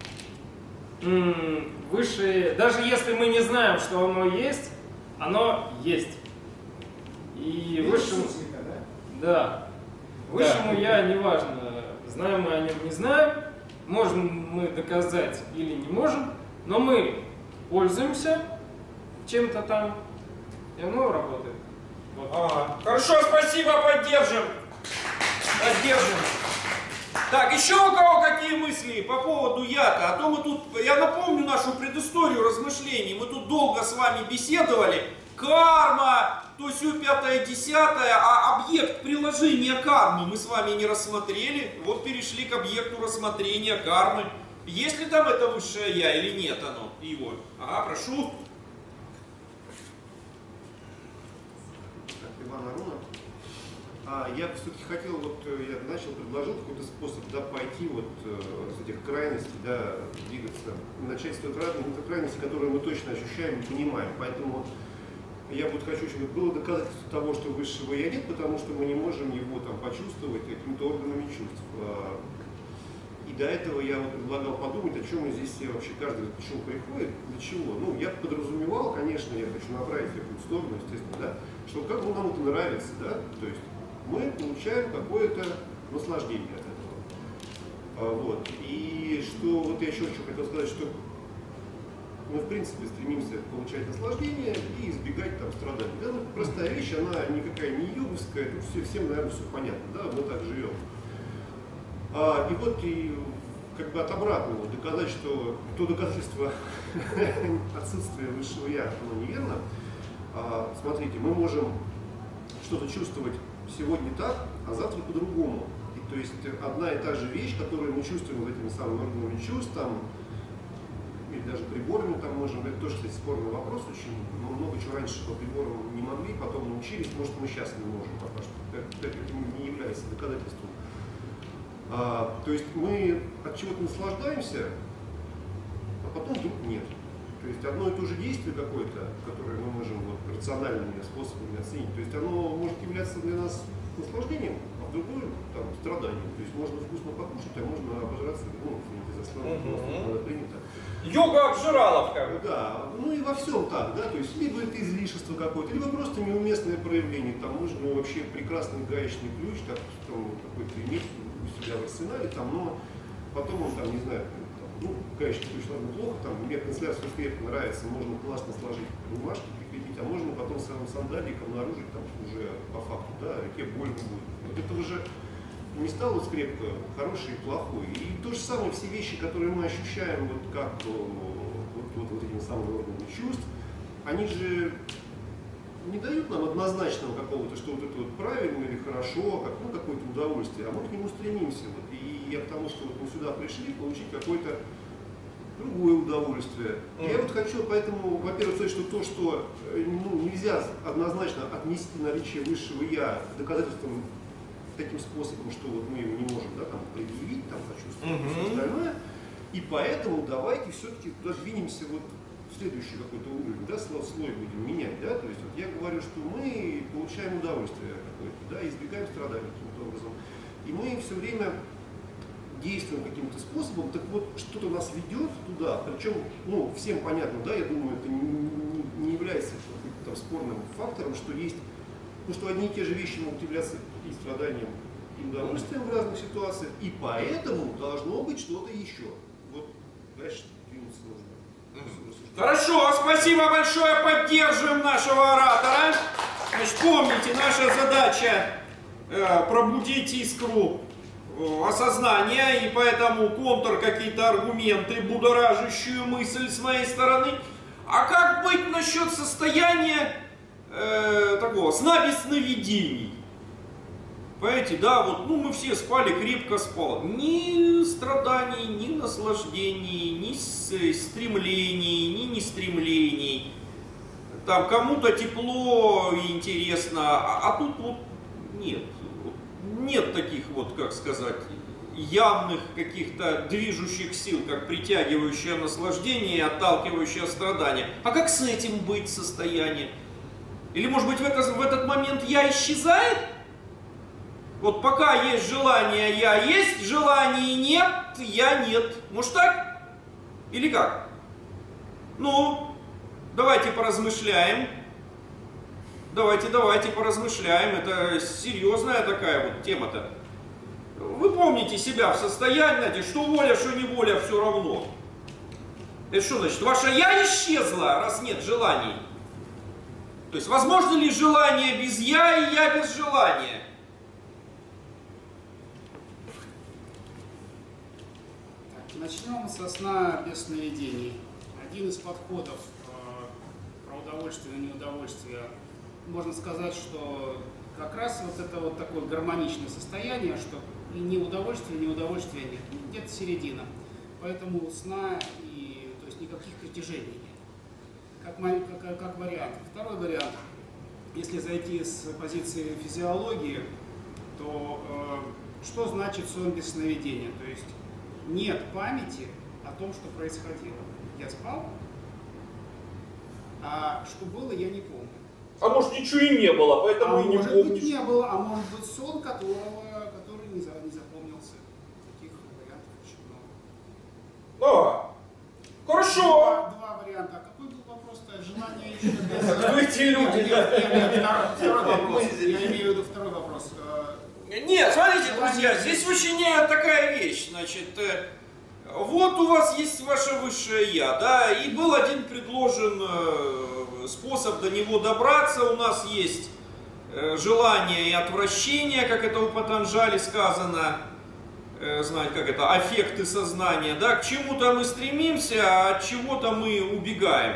выше, даже если мы не знаем, что оно есть, оно есть. И высшему, да, высшему я, неважно, знаем мы о нем, не знаем, можем мы доказать или не можем, но мы пользуемся чем-то там, и оно работает. Вот. А, хорошо, спасибо, поддержим. Поддержим. Так, еще у кого какие мысли по поводу я-то? А то мы тут, я напомню нашу предысторию размышлений, мы тут долго с вами беседовали. Карма, то сё пятое, десятое, а объект приложения кармы мы с вами не рассмотрели. Вот перешли к объекту рассмотрения кармы. Есть ли там это высшее я или нет оно, его? Ага, прошу. Так, Иван Аронов. А, я все-таки хотел, вот я начал, предложил какой-то способ, да, пойти вот э, с этих крайностей, да, двигаться, начать с той крайности, которую мы точно ощущаем и понимаем. Поэтому я вот хочу, чтобы было доказательство того, что высшего я нет, потому что мы не можем его там почувствовать какими-то органами чувств. И до этого я вот предлагал подумать, о чем здесь все вообще каждый, почему приходит, для чего. Ну, я подразумевал, конечно, я хочу направить в какую-то сторону, естественно, да, что как бы нам это нравится, да, то есть мы получаем какое-то наслаждение от этого. Вот. И что вот я еще что хотел сказать, что мы в принципе стремимся получать наслаждение и избегать там страданий. Да? Ну, простая вещь, она никакая не йоговская, тут все, всем, наверное, все понятно, да, мы так живем. А, и вот и как бы от обратного доказать, что то доказательство отсутствия высшего я, оно неверно. А, смотрите, мы можем что-то чувствовать сегодня так, а завтра по-другому. И, то есть одна и та же вещь, которую мы чувствуем вот этими самыми органами чувств, там, или даже приборами там можем, это тоже, кстати, спорный вопрос, очень ну, много чего раньше по приборам не могли, потом научились, может мы сейчас не можем, пока что это не является доказательством. А, то есть мы от чего-то наслаждаемся, а потом вдруг нет. То есть одно и то же действие какое-то, которое мы можем вот, рациональными способами оценить, то есть оно может являться для нас наслаждением, а в другое там, страданием. То есть можно вкусно покушать, а можно обожраться, ну, извините за слово, просто надо принято. Йога обжираловка. Да, ну и во всем так, да, то есть либо это излишество какое-то, либо просто неуместное проявление, там можно вообще прекрасный гаечный ключ, так, там, какой-то иметь у себя в арсенале, там, но потом он там, не знаю, там, ну, гаечный ключ, ладно, плохо, там, мне канцелярская скрепка нравится, можно классно сложить бумажки, прикрепить, а можно потом самым сандаликом обнаружить, там, уже по факту, да, руке больно будет. Вот это уже не стала скрепка хорошей и плохой. И то же самое, все вещи, которые мы ощущаем вот как вот, вот, вот этими самыми органами чувств, они же не дают нам однозначного какого-то, что вот это вот правильно или хорошо, как, ну, какое-то удовольствие, а мы к нему стремимся. Вот. И я к тому, что вот мы сюда пришли, получить какое-то другое удовольствие. Mm. Я вот хочу, поэтому, во-первых, сказать, что то, что ну, нельзя однозначно отнести наличие высшего я доказательством таким способом, что вот мы его не можем, да, там, предъявить, там, почувствовать, mm-hmm. все остальное. И поэтому давайте все-таки туда двинемся вот в следующий какой-то уровень, да, слой, слой будем менять, да, то есть вот я говорю, что мы получаем удовольствие какое-то, да, избегаем страданий каким-то образом. И мы все время действуем каким-то способом, так вот, что-то нас ведет туда, причем, ну, всем понятно, да, я думаю, это не, не, не является каким-то там спорным фактором, что есть, ну, что одни и те же вещи могут являться и страданием, и удовольствием в разных ситуациях, и поэтому должно быть что-то еще. Вот дальше двинуться нужно. Хорошо, спасибо большое, поддерживаем нашего оратора. Значит, помните, наша задача э, пробудить искру э, осознания, и поэтому контр какие-то аргументы, будоражащую мысль с моей стороны. А как быть насчет состояния э, такого сна без сновидений? Понимаете, да, вот, ну мы все спали, крепко спал. Ни страданий, ни наслаждений, ни стремлений, ни нестремлений. Там кому-то тепло и интересно, а, а тут вот нет. Нет таких вот, как сказать, явных каких-то движущих сил, как притягивающее наслаждение и отталкивающее страдание. А как с этим быть состояние? Или может быть в, это, в этот момент я исчезает? Вот пока есть желание, я есть, желаний нет, я нет. Может так? Или как? Ну, давайте поразмышляем. Давайте, давайте поразмышляем. Это серьезная такая вот тема-то. Вы помните себя в состоянии, знаете, что воля, что не воля, все равно. Это что значит? Ваше я исчезло, раз нет желаний. То есть, возможно ли желание без я и я без желания? Начнем со сна без сновидений. Один из подходов э, про удовольствие и неудовольствие. Можно сказать, что как раз вот это вот такое гармоничное состояние, что и ни удовольствия, ни удовольствия нет. Где-то середина. Поэтому сна и то есть никаких притяжений нет. Как, как, как вариант. Второй вариант. Если зайти с позиции физиологии, то э, что значит сон без сновидения? То есть нет памяти о том, что происходило. Я спал, а что было, я не помню. А может ничего и не было, поэтому а и не может помнишь. быть не было, а может быть сон, которого, который не, за, не запомнился. Таких вариантов очень много. А, хорошо. Два, два варианта. А какой был вопрос-то? Желание еще без... Эти люди. Нет, нет, нет, второй, второй вопрос. Я имею в виду второй вопрос. Нет, смотрите, друзья, друзья, здесь очень такая вещь, значит, вот у вас есть ваше высшее я, да, и был один предложен способ до него добраться, у нас есть желание и отвращение, как это у Патанджали сказано, знаете, как это, аффекты сознания, да, к чему-то мы стремимся, а от чего-то мы убегаем.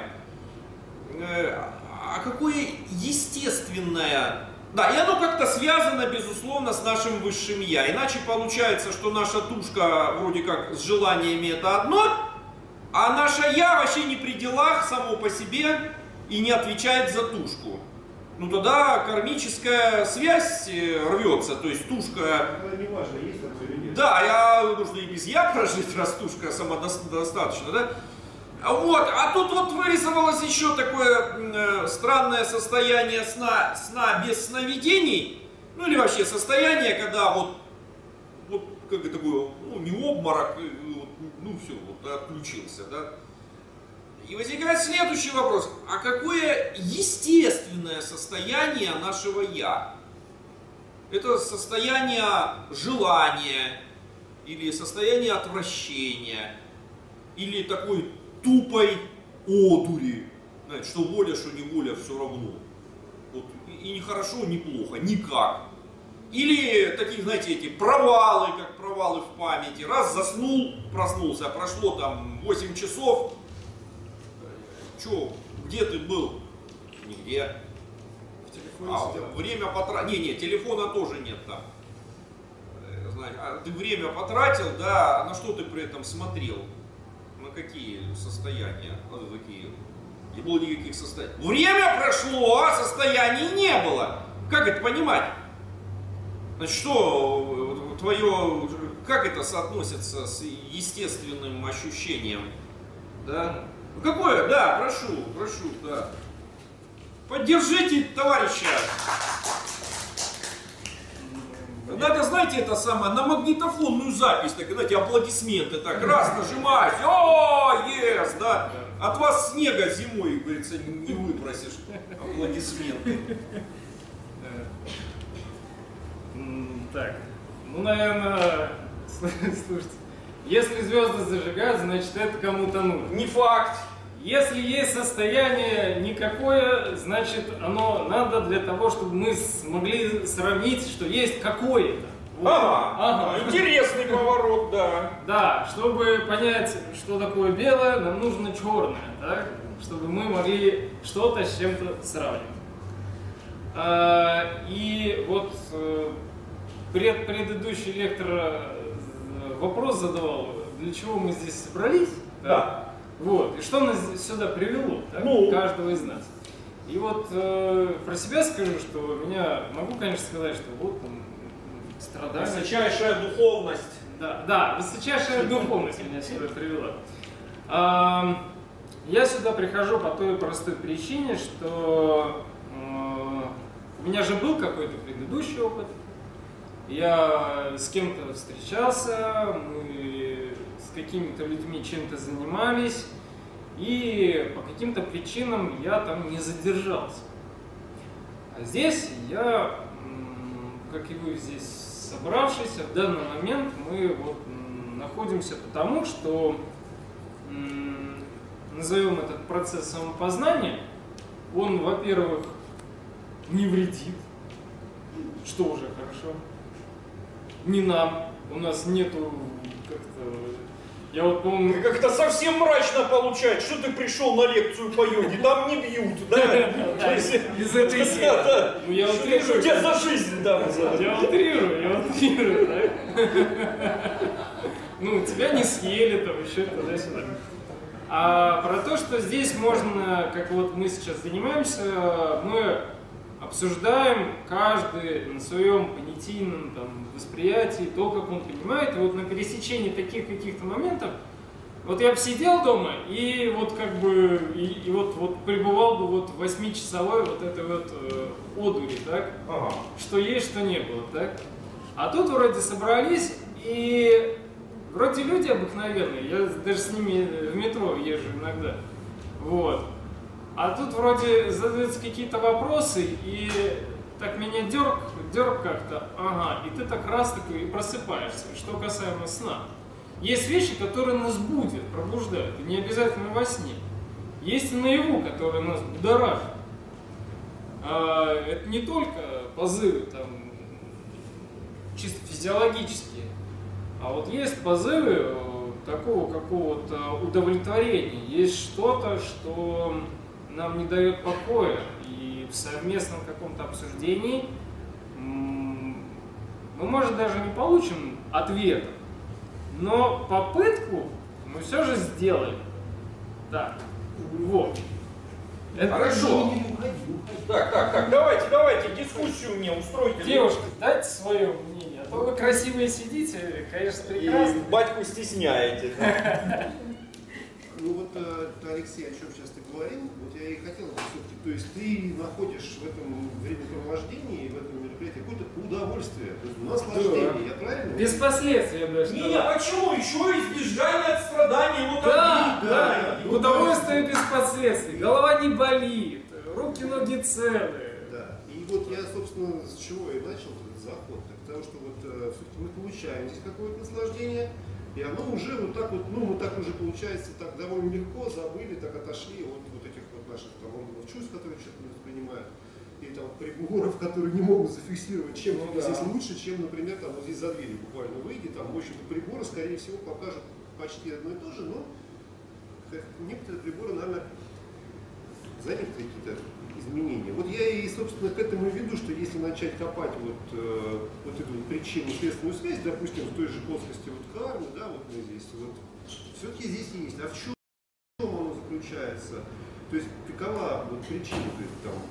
А какое естественное... Да, и оно как-то связано, безусловно, с нашим высшим я. Иначе получается, что наша тушка вроде как с желаниями это одно, а наша я вообще не при делах само по себе и не отвечает за тушку. Ну тогда кармическая связь рвется, то есть тушка... Это не важно, есть там или нет. Да, я, нужно и без я прожить, раз тушка самодостаточна, да? Вот, а тут вот вырисовалось еще такое э, странное состояние сна, сна без сновидений, ну или вообще состояние, когда вот, вот как это такое, ну не обморок, вот, ну все, вот отключился, да. И возникает следующий вопрос, а какое естественное состояние нашего я? Это состояние желания, или состояние отвращения, или такой тупой одури, знаете, что воля, что не воля, все равно. Вот, и не хорошо, не плохо, никак. Или такие, знаете, эти провалы, как провалы в памяти. Раз заснул, проснулся, прошло там восемь часов. Че, где ты был? Нигде. В телефоне А сидел. время потратил. Не, не, телефона тоже нет там. Знаете, а ты время потратил, да, на что ты при этом смотрел? На какие состояния? Вот такие. Не было никаких состояний. Время прошло, а состояний не было. Как это понимать? Значит, что твое, как это соотносится с естественным ощущением? Да? Ну, какое? Да, прошу, прошу, да. Поддержите товарища. Надо, знаете, это самое, на магнитофонную запись, так, знаете, аплодисменты, так, раз нажимаешь, о, ес, да. От вас снега зимой, говорится, не выбросишь. Аплодисменты. Так, ну, наверное, слушайте, если звезды зажигают, значит, это кому-то нужно. Не факт. Если есть состояние никакое, значит, оно надо для того, чтобы мы смогли сравнить, что есть какое-то. Вот. Ага, Ага. Интересный поворот, да. Да, чтобы понять, что такое белое, нам нужно черное, так? Чтобы мы могли что-то с чем-то сравнивать. А, и вот пред, предыдущий лектор вопрос задавал, для чего мы здесь собрались. Да. Вот, и что нас сюда привело, так? Ну. Каждого из нас. И вот э, про себя скажу, что меня, могу, конечно, сказать, что вот он страдает. Высочайшая духовность. Да, да, высочайшая духовность меня сюда привела. А, я сюда прихожу по той простой причине, что э, у меня же был какой-то предыдущий опыт. Я с кем-то встречался, мы с какими-то людьми чем-то занимались, и по каким-то причинам я там не задержался. А здесь я, как и вы здесь собравшиеся, в данный момент мы вот находимся потому, что, назовем этот процесс самопознания, он, во-первых, не вредит, что уже хорошо, не нам, у нас нету как-то... Я вот помню... Как-то совсем мрачно получается, что ты пришел на лекцию по йоге, там не бьют, да? Из этой серии. Ну я утрирую. Что у тебя за жизнь там? Я утрирую, я утрирую, да? Ну, тебя не съели, там еще туда-сюда. А про то, что здесь можно, как вот мы сейчас занимаемся, мы обсуждаем каждый на своем понятийном там, восприятии то, как он понимает. И вот на пересечении таких каких-то моментов, вот я бы сидел дома и вот как бы, и, и вот, вот пребывал бы вот в восьмичасовой вот этой вот э, одури, так? Ага. Что есть, что не было, так? А тут вроде собрались, и вроде люди обыкновенные, я даже с ними в метро езжу иногда, вот. А тут вроде задаются какие-то вопросы, и так меня дерг, дерг как-то, ага, и ты так раз такой и просыпаешься. Что касаемо сна. Есть вещи, которые нас будят, пробуждают, и не обязательно во сне. Есть и наяву, которые нас будоражат. А, это не только позывы там, чисто физиологические, а вот есть позывы такого какого-то удовлетворения, есть что-то, что нам не дает покоя, и в совместном каком-то обсуждении мы, может, даже не получим ответа, но попытку мы все же сделали. Так, вот. Это хорошо. Так, так, так, давайте, давайте, дискуссию мне устройте. Девушка, дайте свое мнение, а то вы красивые сидите, конечно, прекрасно. И батьку стесняете. Да? Ну вот э, Алексей, о чем сейчас ты говорил, вот я и хотел все-таки, то есть ты находишь в этом времяпровождении, в этом мероприятии какое-то удовольствие, то есть наслаждение, да. Я правильно? Без последствий, я бы сказал. Не, почему? Еще избежание от страданий. Вот да, да, да, да. Удовольствие без последствий, голова не болит, руки, ноги целые. Да, и вот я, собственно, с чего и начал этот заход, потому что вот э, все-таки мы получаем здесь какое-то наслаждение, и оно уже вот так вот, ну мы так уже получается так довольно легко забыли, так отошли от вот этих вот наших там органов чувств, которые что-то не воспринимают, и там приборов, которые не могут зафиксировать, чем ну, здесь да. лучше, чем, например, там вот здесь за дверью буквально выйди, там, в общем-то, приборы, скорее всего, покажут почти одно и то же, но некоторые приборы, наверное, за некоторые какие-то изменения. Вот я и, собственно, к этому и веду, что если начать копать вот, э, вот эту вот причинно-следственную связь, допустим, в той же плоскости вот кармы, да, вот мы здесь, вот, все-таки здесь есть. А в чем оно заключается? То есть, какова вот причина, то есть, там,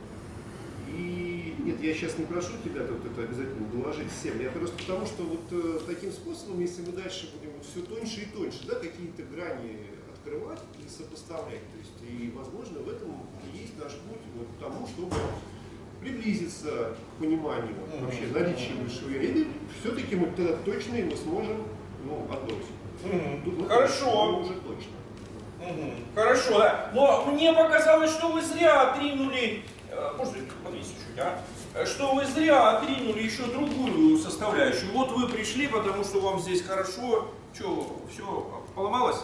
и нет, я сейчас не прошу тебя вот это обязательно доложить всем, я просто потому, что вот э, таким способом, если мы дальше будем вот все тоньше и тоньше, да, какие-то грани открывать и сопоставлять, то есть, и, возможно, в этом и есть наш путь вот, к тому, чтобы приблизиться к пониманию вот, вообще наличия высшего я, или все-таки мы тогда точно его сможем, ну, отбросить. Mm-hmm. Тут мы Хорошо. Мы уже точно. Mm-hmm. Хорошо, да. Но мне показалось, что вы зря отринули, можно подвесить чуть, а? Что вы зря отринули еще другую составляющую. Вот вы пришли, потому что вам здесь хорошо. Что, все поломалось?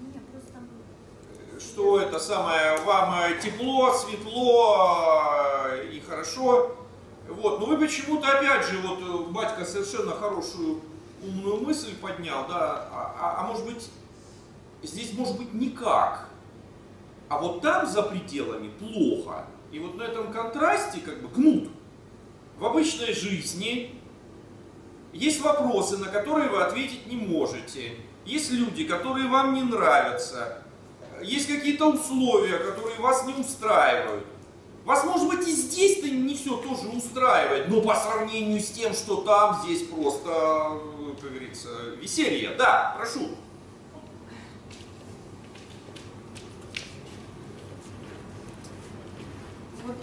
Что это самое, вам тепло, светло и хорошо. Вот. Но вы почему-то опять же, вот батька совершенно хорошую умную мысль поднял, да, а, а, а может быть, здесь может быть никак. А вот там за пределами плохо. И вот на этом контрасте как бы кнут. В обычной жизни есть вопросы, на которые вы ответить не можете. Есть люди, которые вам не нравятся. Есть какие-то условия, которые вас не устраивают. Вас, может быть, и здесь-то не все тоже устраивает, но по сравнению с тем, что там, здесь просто, как говорится, веселье. Да, прошу. Вот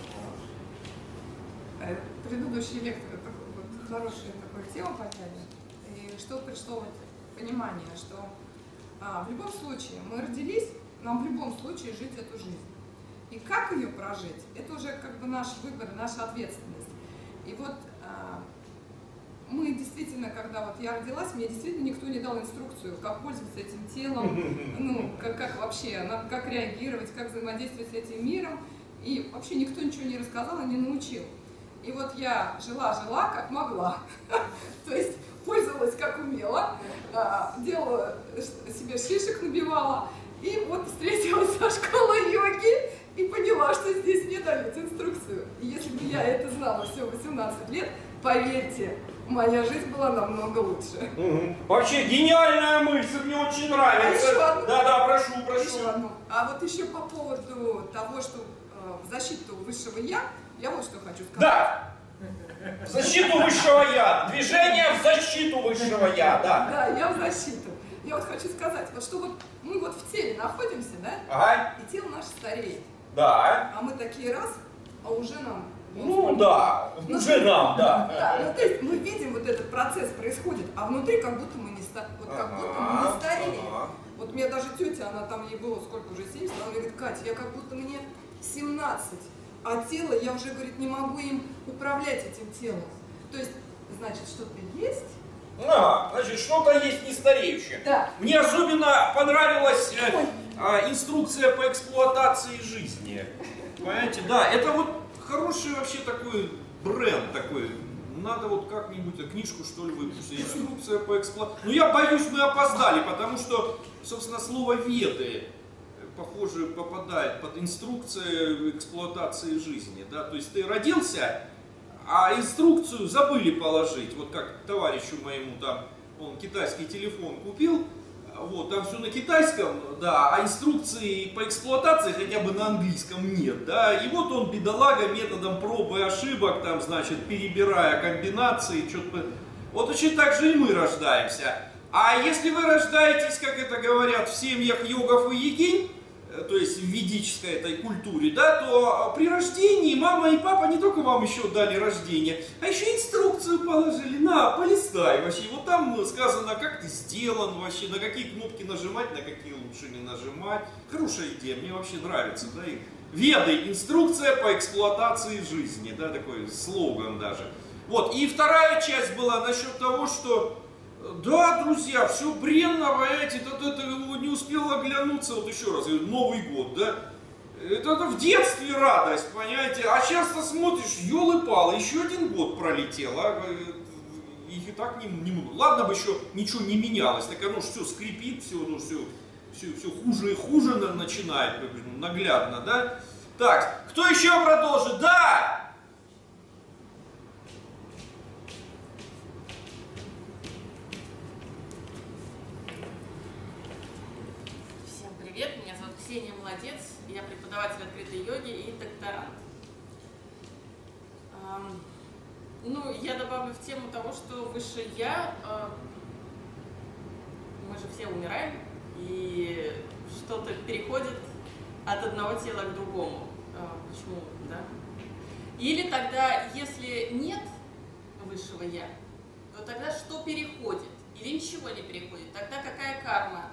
предыдущий лектор вот, хорошую такую тему подняли. И что пришло вот понимание, что а, в любом случае мы родились, нам в любом случае жить эту жизнь. И как ее прожить, это уже как бы наш выбор, наша ответственность. И вот а, мы действительно, когда вот я родилась, мне действительно никто не дал инструкцию, как пользоваться этим телом, ну, как, как вообще, как реагировать, как взаимодействовать с этим миром. И вообще никто ничего не рассказал и не научил. И вот я жила-жила, как могла. То есть пользовалась, как умела, делала себе шишек, набивала. И вот встретилась со школой йоги и поняла, что здесь мне дают инструкцию. И если бы я это знала все восемнадцать лет, поверьте, моя жизнь была намного лучше. Угу. Вообще гениальная мысль, мне очень нравится. А да, да, прошу, прошу. Еще одну. А вот еще по поводу того, что э, в защиту высшего я, я вот что хочу сказать. Да. В защиту высшего я. Движение в защиту высшего я, да. Да, я в защиту. Я вот хочу сказать, вот что вот мы вот в теле находимся, да? Ага. И тело наше стареет. Да. А мы такие раз, а уже нам... Ну да, ну, уже нам, да. Да, ну то есть мы видим, вот этот процесс происходит, а внутри как будто мы не, ста... вот, как будто мы не стареем. Ага. Вот у меня даже тетя, она там, ей было сколько уже, семьдесят, она мне говорит: Катя, я как будто мне семнадцать. а тело, я уже, говорит, не могу им управлять этим телом. То есть, значит, что-то есть. А, значит, что-то есть нестареющее. Да. Мне особенно понравилась э, э, инструкция по эксплуатации жизни. Понимаете, да, это вот хороший вообще такой бренд такой. Надо вот как-нибудь книжку, что ли, выпустить. Инструкция по эксплуатации. Ну, я боюсь, мы опоздали, потому что, собственно, слово «веды», похоже, попадает под инструкцию эксплуатации жизни. Да? То есть ты родился, а инструкцию забыли положить. Вот как товарищу моему там, он китайский телефон купил, вот, там все на китайском, да, а инструкции по эксплуатации хотя бы на английском нет, да, и вот он, бедолага, методом проб и ошибок, там, значит, перебирая комбинации, что-то, вот точно так же и мы рождаемся. А если вы рождаетесь, как это говорят, в семьях йогов и йогинь, то есть в ведической этой культуре, да, то при рождении мама и папа не только вам еще дали рождение, а еще инструкцию положили. На, полистай вообще. Вот там сказано, как ты сделан вообще, на какие кнопки нажимать, на какие лучше не нажимать. Хорошая идея, мне вообще нравится. Да, и Веды, инструкция по эксплуатации жизни, да, такой слоган даже. Вот, и вторая часть была насчет того, что да, друзья, все бренно, понимаете, это, это не успел оглянуться, вот еще раз, Новый год, да, это, это в детстве радость, понимаете, а сейчас-то смотришь, елы-палы, еще один год пролетел, а их и так не, не много. Ладно бы еще ничего не менялось, так оно все скрипит, все, ну, все, все, все хуже и хуже начинает, наглядно, да. Так, кто еще продолжит? Да! Привет, меня зовут Ксения Молодец, я преподаватель открытой йоги и докторант. Ну, я добавлю в тему того, что высшее я, мы же все умираем, и что-то переходит от одного тела к другому. Почему, да? Или тогда, если нет высшего я, то тогда что переходит? Или ничего не переходит? Тогда какая карма?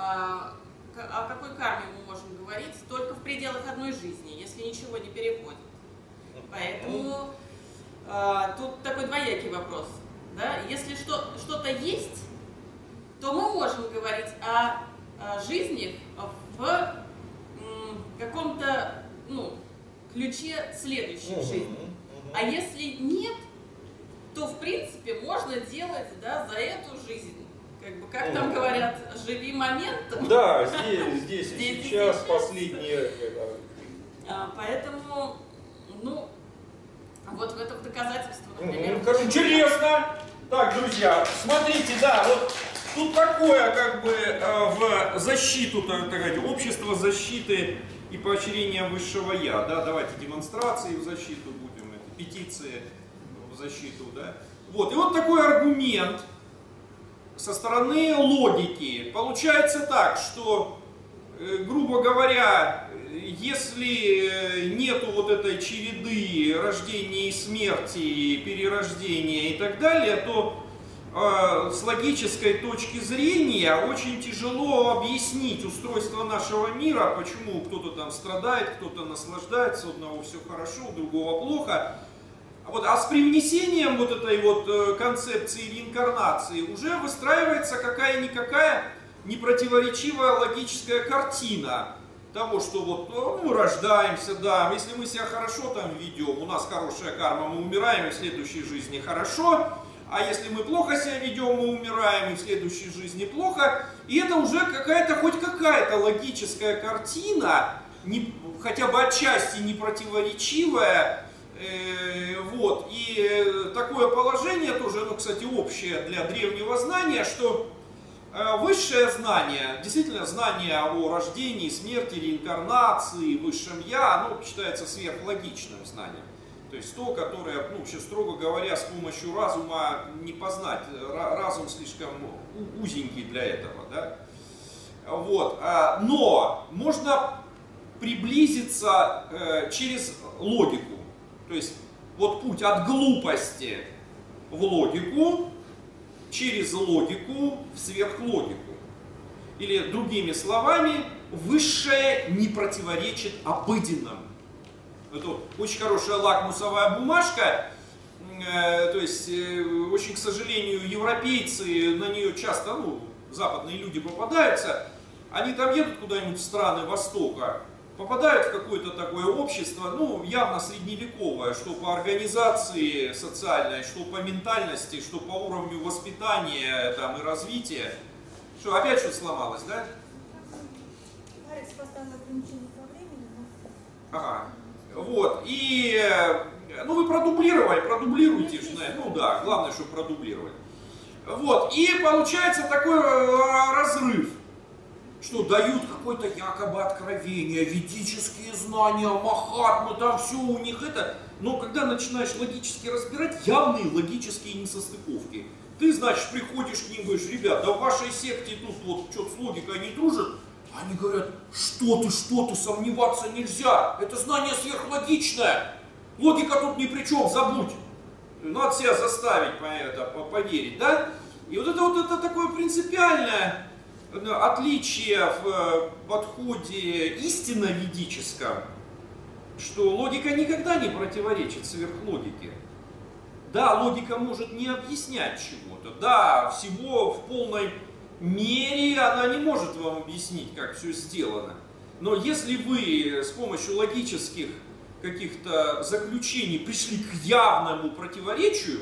О какой карме мы можем говорить только в пределах одной жизни, если ничего не переходит. Поэтому э, тут такой двоякий вопрос. Да? Если что, что-то есть, то мы можем говорить о, о жизни в м, каком-то ну, ключе следующей жизни. А если нет, то в принципе можно делать да, за эту жизнь. Как бы, как там говорят, живи моментом. Да, здесь, здесь, здесь и сейчас, сейчас. последние. А, поэтому, ну, вот в этом доказательство, например. Ну, интересно. Так, друзья, смотрите, да, вот тут такое, как бы, в защиту, так сказать, общество защиты и поощрения высшего я, да, давайте демонстрации в защиту будем, это, петиции в защиту, да. Вот, и вот такой аргумент со стороны логики. Получается так, что, грубо говоря, если нету вот этой череды рождения и смерти, перерождения и так далее, то э, с логической точки зрения очень тяжело объяснить устройство нашего мира, почему кто-то там страдает, кто-то наслаждается, у одного все хорошо, у другого плохо. Вот, а с привнесением вот этой вот э, концепции реинкарнации уже выстраивается какая-никакая непротиворечивая логическая картина того, что вот ну, мы рождаемся, да, если мы себя хорошо там ведем, у нас хорошая карма, мы умираем и в следующей жизни хорошо, а если мы плохо себя ведем, мы умираем и в следующей жизни плохо, и это уже какая-то, хоть какая-то логическая картина, не, хотя бы отчасти непротиворечивая. Вот, и такое положение тоже, ну, кстати, общее для древнего знания, что высшее знание, действительно знание о рождении, смерти, реинкарнации, высшем я, оно считается сверхлогичным знанием. То есть то, которое, ну, вообще, строго говоря, с помощью разума не познать. Разум слишком узенький для этого, да? Вот, но можно приблизиться через логику. То есть вот путь от глупости в логику, через логику в сверхлогику. Или другими словами, высшее не противоречит обыденному. Это очень хорошая лакмусовая бумажка. То есть, очень, к сожалению, европейцы на нее часто, ну, западные люди попадаются. Они там едут куда-нибудь в страны Востока, попадают в какое-то такое общество, ну, явно средневековое, что по организации социальной, что по ментальности, что по уровню воспитания там, и развития. Что, опять что сломалось, да? Ага. Вот. И, ну, вы продублировали, продублируйте, ну да, главное, чтобы продублировали. Вот. И получается такой разрыв, что дают какое-то якобы откровение, ведические знания, махатмы, там все у них это. Но когда начинаешь логически разбирать, явные логические несостыковки. Ты, значит, приходишь к ним и говоришь: ребят, да в вашей секте тут вот что-то с логикой не дружит. Они говорят: что ты, что ты, сомневаться нельзя, это знание сверхлогичное. Логика тут ни при чем, забудь. Надо себя заставить это, поверить, да? И вот это вот это такое принципиальное отличие в подходе истинно ведическом, что логика никогда не противоречит сверхлогике. Да, логика может не объяснять чего-то, да, всего в полной мере она не может вам объяснить, как все сделано. Но если вы с помощью логических каких-то заключений пришли к явному противоречию,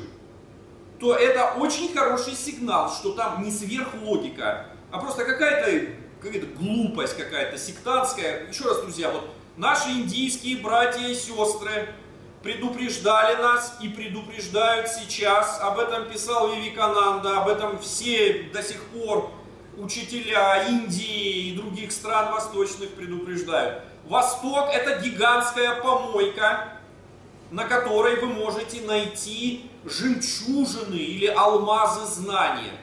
то это очень хороший сигнал, что там не сверхлогика, а просто какая-то какая-то глупость какая-то сектантская. Еще раз, друзья, вот наши индийские братья и сестры предупреждали нас и предупреждают сейчас. Об этом писал Вивекананда, об этом все до сих пор учителя Индии и других стран восточных предупреждают. Восток — это гигантская помойка, на которой вы можете найти жемчужины или алмазы знания.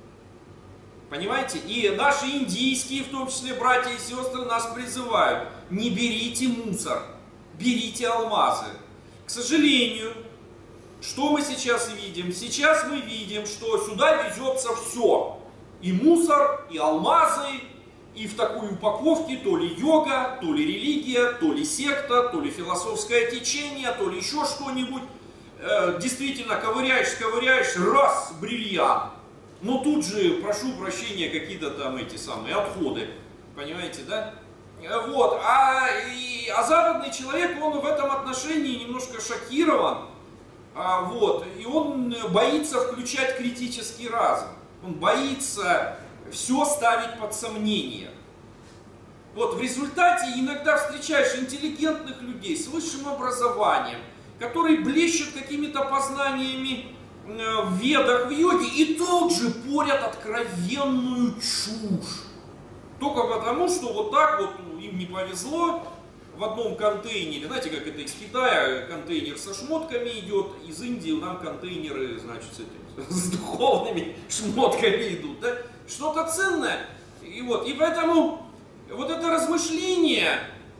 Понимаете? И наши индийские, в том числе братья и сестры, нас призывают: не берите мусор, берите алмазы. К сожалению, что мы сейчас видим? Сейчас мы видим, что сюда везется все. И мусор, и алмазы, и в такой упаковке то ли йога, то ли религия, то ли секта, то ли философское течение, то ли еще что-нибудь. Э, действительно, ковыряешь, ковыряешь, раз, бриллиант. Но тут же, прошу прощения, какие-то там эти самые отходы. Понимаете, да? Вот. А, и, а западный человек, он в этом отношении немножко шокирован. А, вот. И он боится включать критический разум. Он боится все ставить под сомнение. Вот в результате иногда встречаешь интеллигентных людей с высшим образованием, которые блещут какими-то познаниями в ведах, в йоге, и тут же порят откровенную чушь. Только потому, что вот так вот им не повезло в одном контейнере. Знаете, как это из Китая контейнер со шмотками идет, из Индии нам контейнеры, значит, с, этим, с духовными шмотками идут. Да? Что-то ценное. И, вот, и поэтому вот это размышление,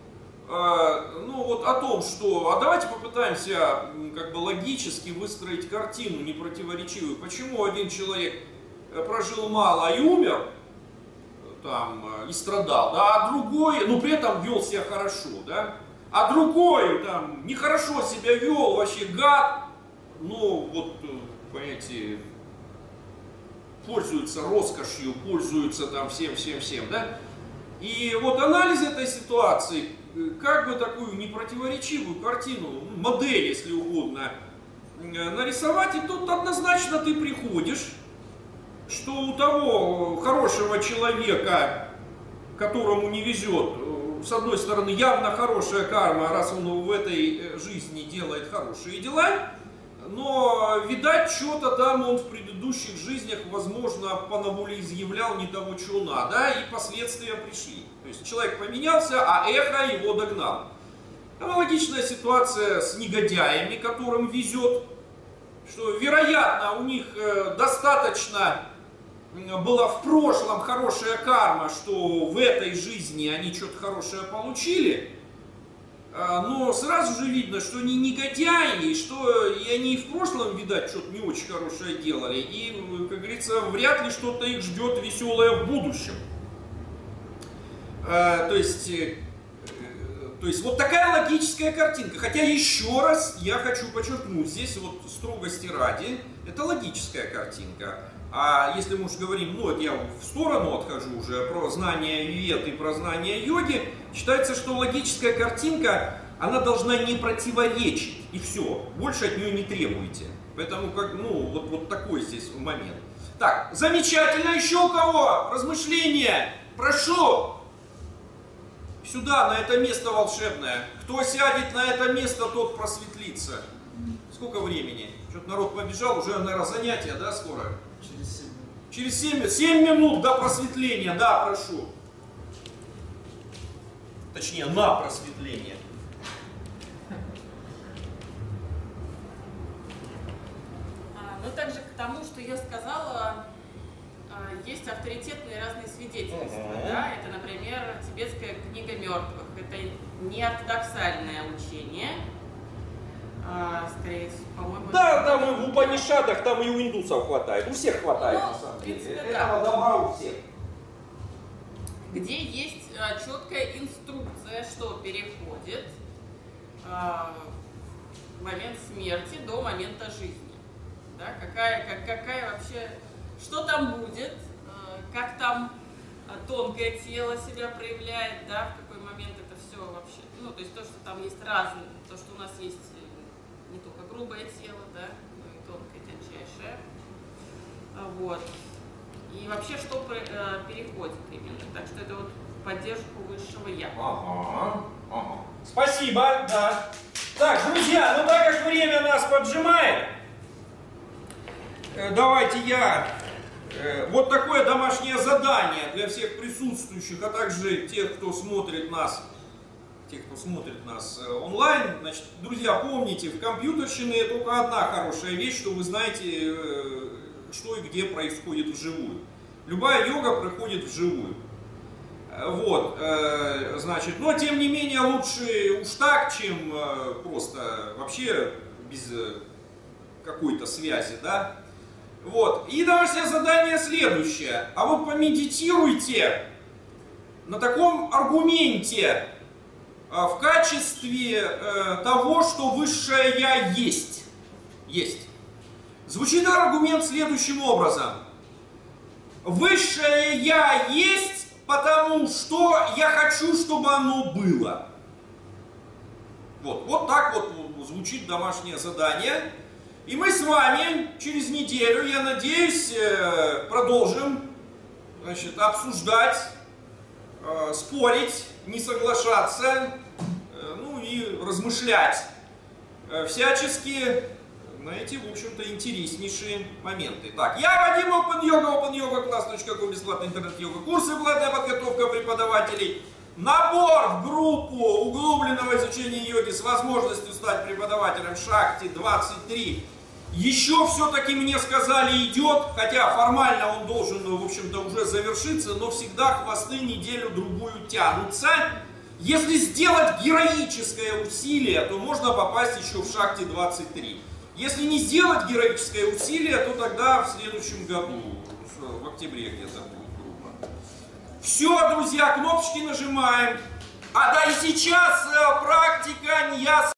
э, ну вот о том, что, а давайте попытаемся как бы логически выстроить картину непротиворечивую. Почему один человек прожил мало и умер, там, и страдал, да, а другой, ну при этом вел себя хорошо, да, а другой там нехорошо себя вел, вообще гад, ну вот, понимаете, пользуется роскошью, пользуется там всем-всем-всем, да. И вот анализ этой ситуации, как бы такую непротиворечивую картину, модель, если угодно, нарисовать, и тут однозначно ты приходишь, что у того хорошего человека, которому не везет, с одной стороны, явно хорошая карма, раз он в этой жизни делает хорошие дела, но, видать, что-то там он в предыдущих жизнях, возможно, понаволеизъявлял не того, что надо, и последствия пришли. То есть человек поменялся, а эхо его догнало. Аналогичная ситуация с негодяями, которым везет, что, вероятно, у них достаточно была в прошлом хорошая карма, что в этой жизни они что-то хорошее получили, но сразу же видно, что они негодяи, и что и они и в прошлом, видать, что-то не очень хорошее делали, и, как говорится, вряд ли что-то их ждет веселое в будущем. То есть, То есть вот такая логическая картинка. Хотя еще раз я хочу подчеркнуть, здесь вот строгости ради, это логическая картинка. А если мы уж говорим, ну это я в сторону отхожу уже, про знание вед и про знание йоги, считается, что логическая картинка, она должна не противоречить, и все, больше от нее не требуйте. Поэтому, как, ну, вот, вот такой здесь момент. Так, замечательно, еще у кого размышления? Прошу! Сюда, на это место волшебное. Кто сядет на это место, тот просветлится. Сколько времени? Что-то народ побежал, уже, наверное, занятия, да, скоро? Через семь минут. Через семь, семь минут до просветления, да, прошу. Точнее, на просветление. Ну, также к тому, что я сказала, есть авторитетные разные свидетельства. Uh-huh. Да? Это, например, тибетская книга мертвых. Это не ортодоксальное учение. А, скорее, по-моему... Да, там и в Упанишадах, там и у индусов хватает. У всех хватает, ну, на самом деле. Принципе, этого да. добра у всех. Где есть а, четкая инструкция, что переходит а, в момент смерти до момента жизни. Да? Какая, как, какая вообще... Что там будет, как там тонкое тело себя проявляет, да, в какой момент это все вообще, ну, то есть то, что там есть разное, то, что у нас есть не только грубое тело, да, но и тонкое, тончайшее, вот, и вообще, что переходит именно, так что это вот поддержку высшего я. Ага, ага. Спасибо, да. Так, друзья, ну так как время нас поджимает, давайте я... Вот такое домашнее задание для всех присутствующих, а также тех, кто смотрит нас, тех, кто смотрит нас онлайн. Значит, друзья, помните, в компьютерщине только одна хорошая вещь, что вы знаете, что и где происходит вживую. Любая йога проходит вживую. Вот, значит, но тем не менее лучше уж так, чем просто вообще без какой-то связи, да. Вот. И домашнее задание следующее. А вот помедитируйте на таком аргументе в качестве э, того, что высшее я есть. Есть. Звучит аргумент следующим образом. Высшее я есть, потому что я хочу, чтобы оно было. Вот, вот так вот звучит домашнее задание. И мы с вами через неделю, я надеюсь, продолжим, значит, обсуждать, спорить, не соглашаться, ну и размышлять всячески на эти, в общем-то, интереснейшие моменты. Так, я Вадим, Open Yoga, open yoga class точка com, бесплатный интернет-йога курсы, платная подготовка преподавателей. Набор в группу углубленного изучения йоги с возможностью стать преподавателем Шакти двадцать три еще все-таки мне сказали идет, хотя формально он должен, в общем-то, уже завершиться, но всегда хвосты неделю-другую тянутся. Если сделать героическое усилие, то можно попасть еще в Шакти двадцать три. Если не сделать героическое усилие, то тогда в следующем году, в октябре где-то будет группа. Все, друзья, кнопочки нажимаем. А да, и сейчас практика не ясна.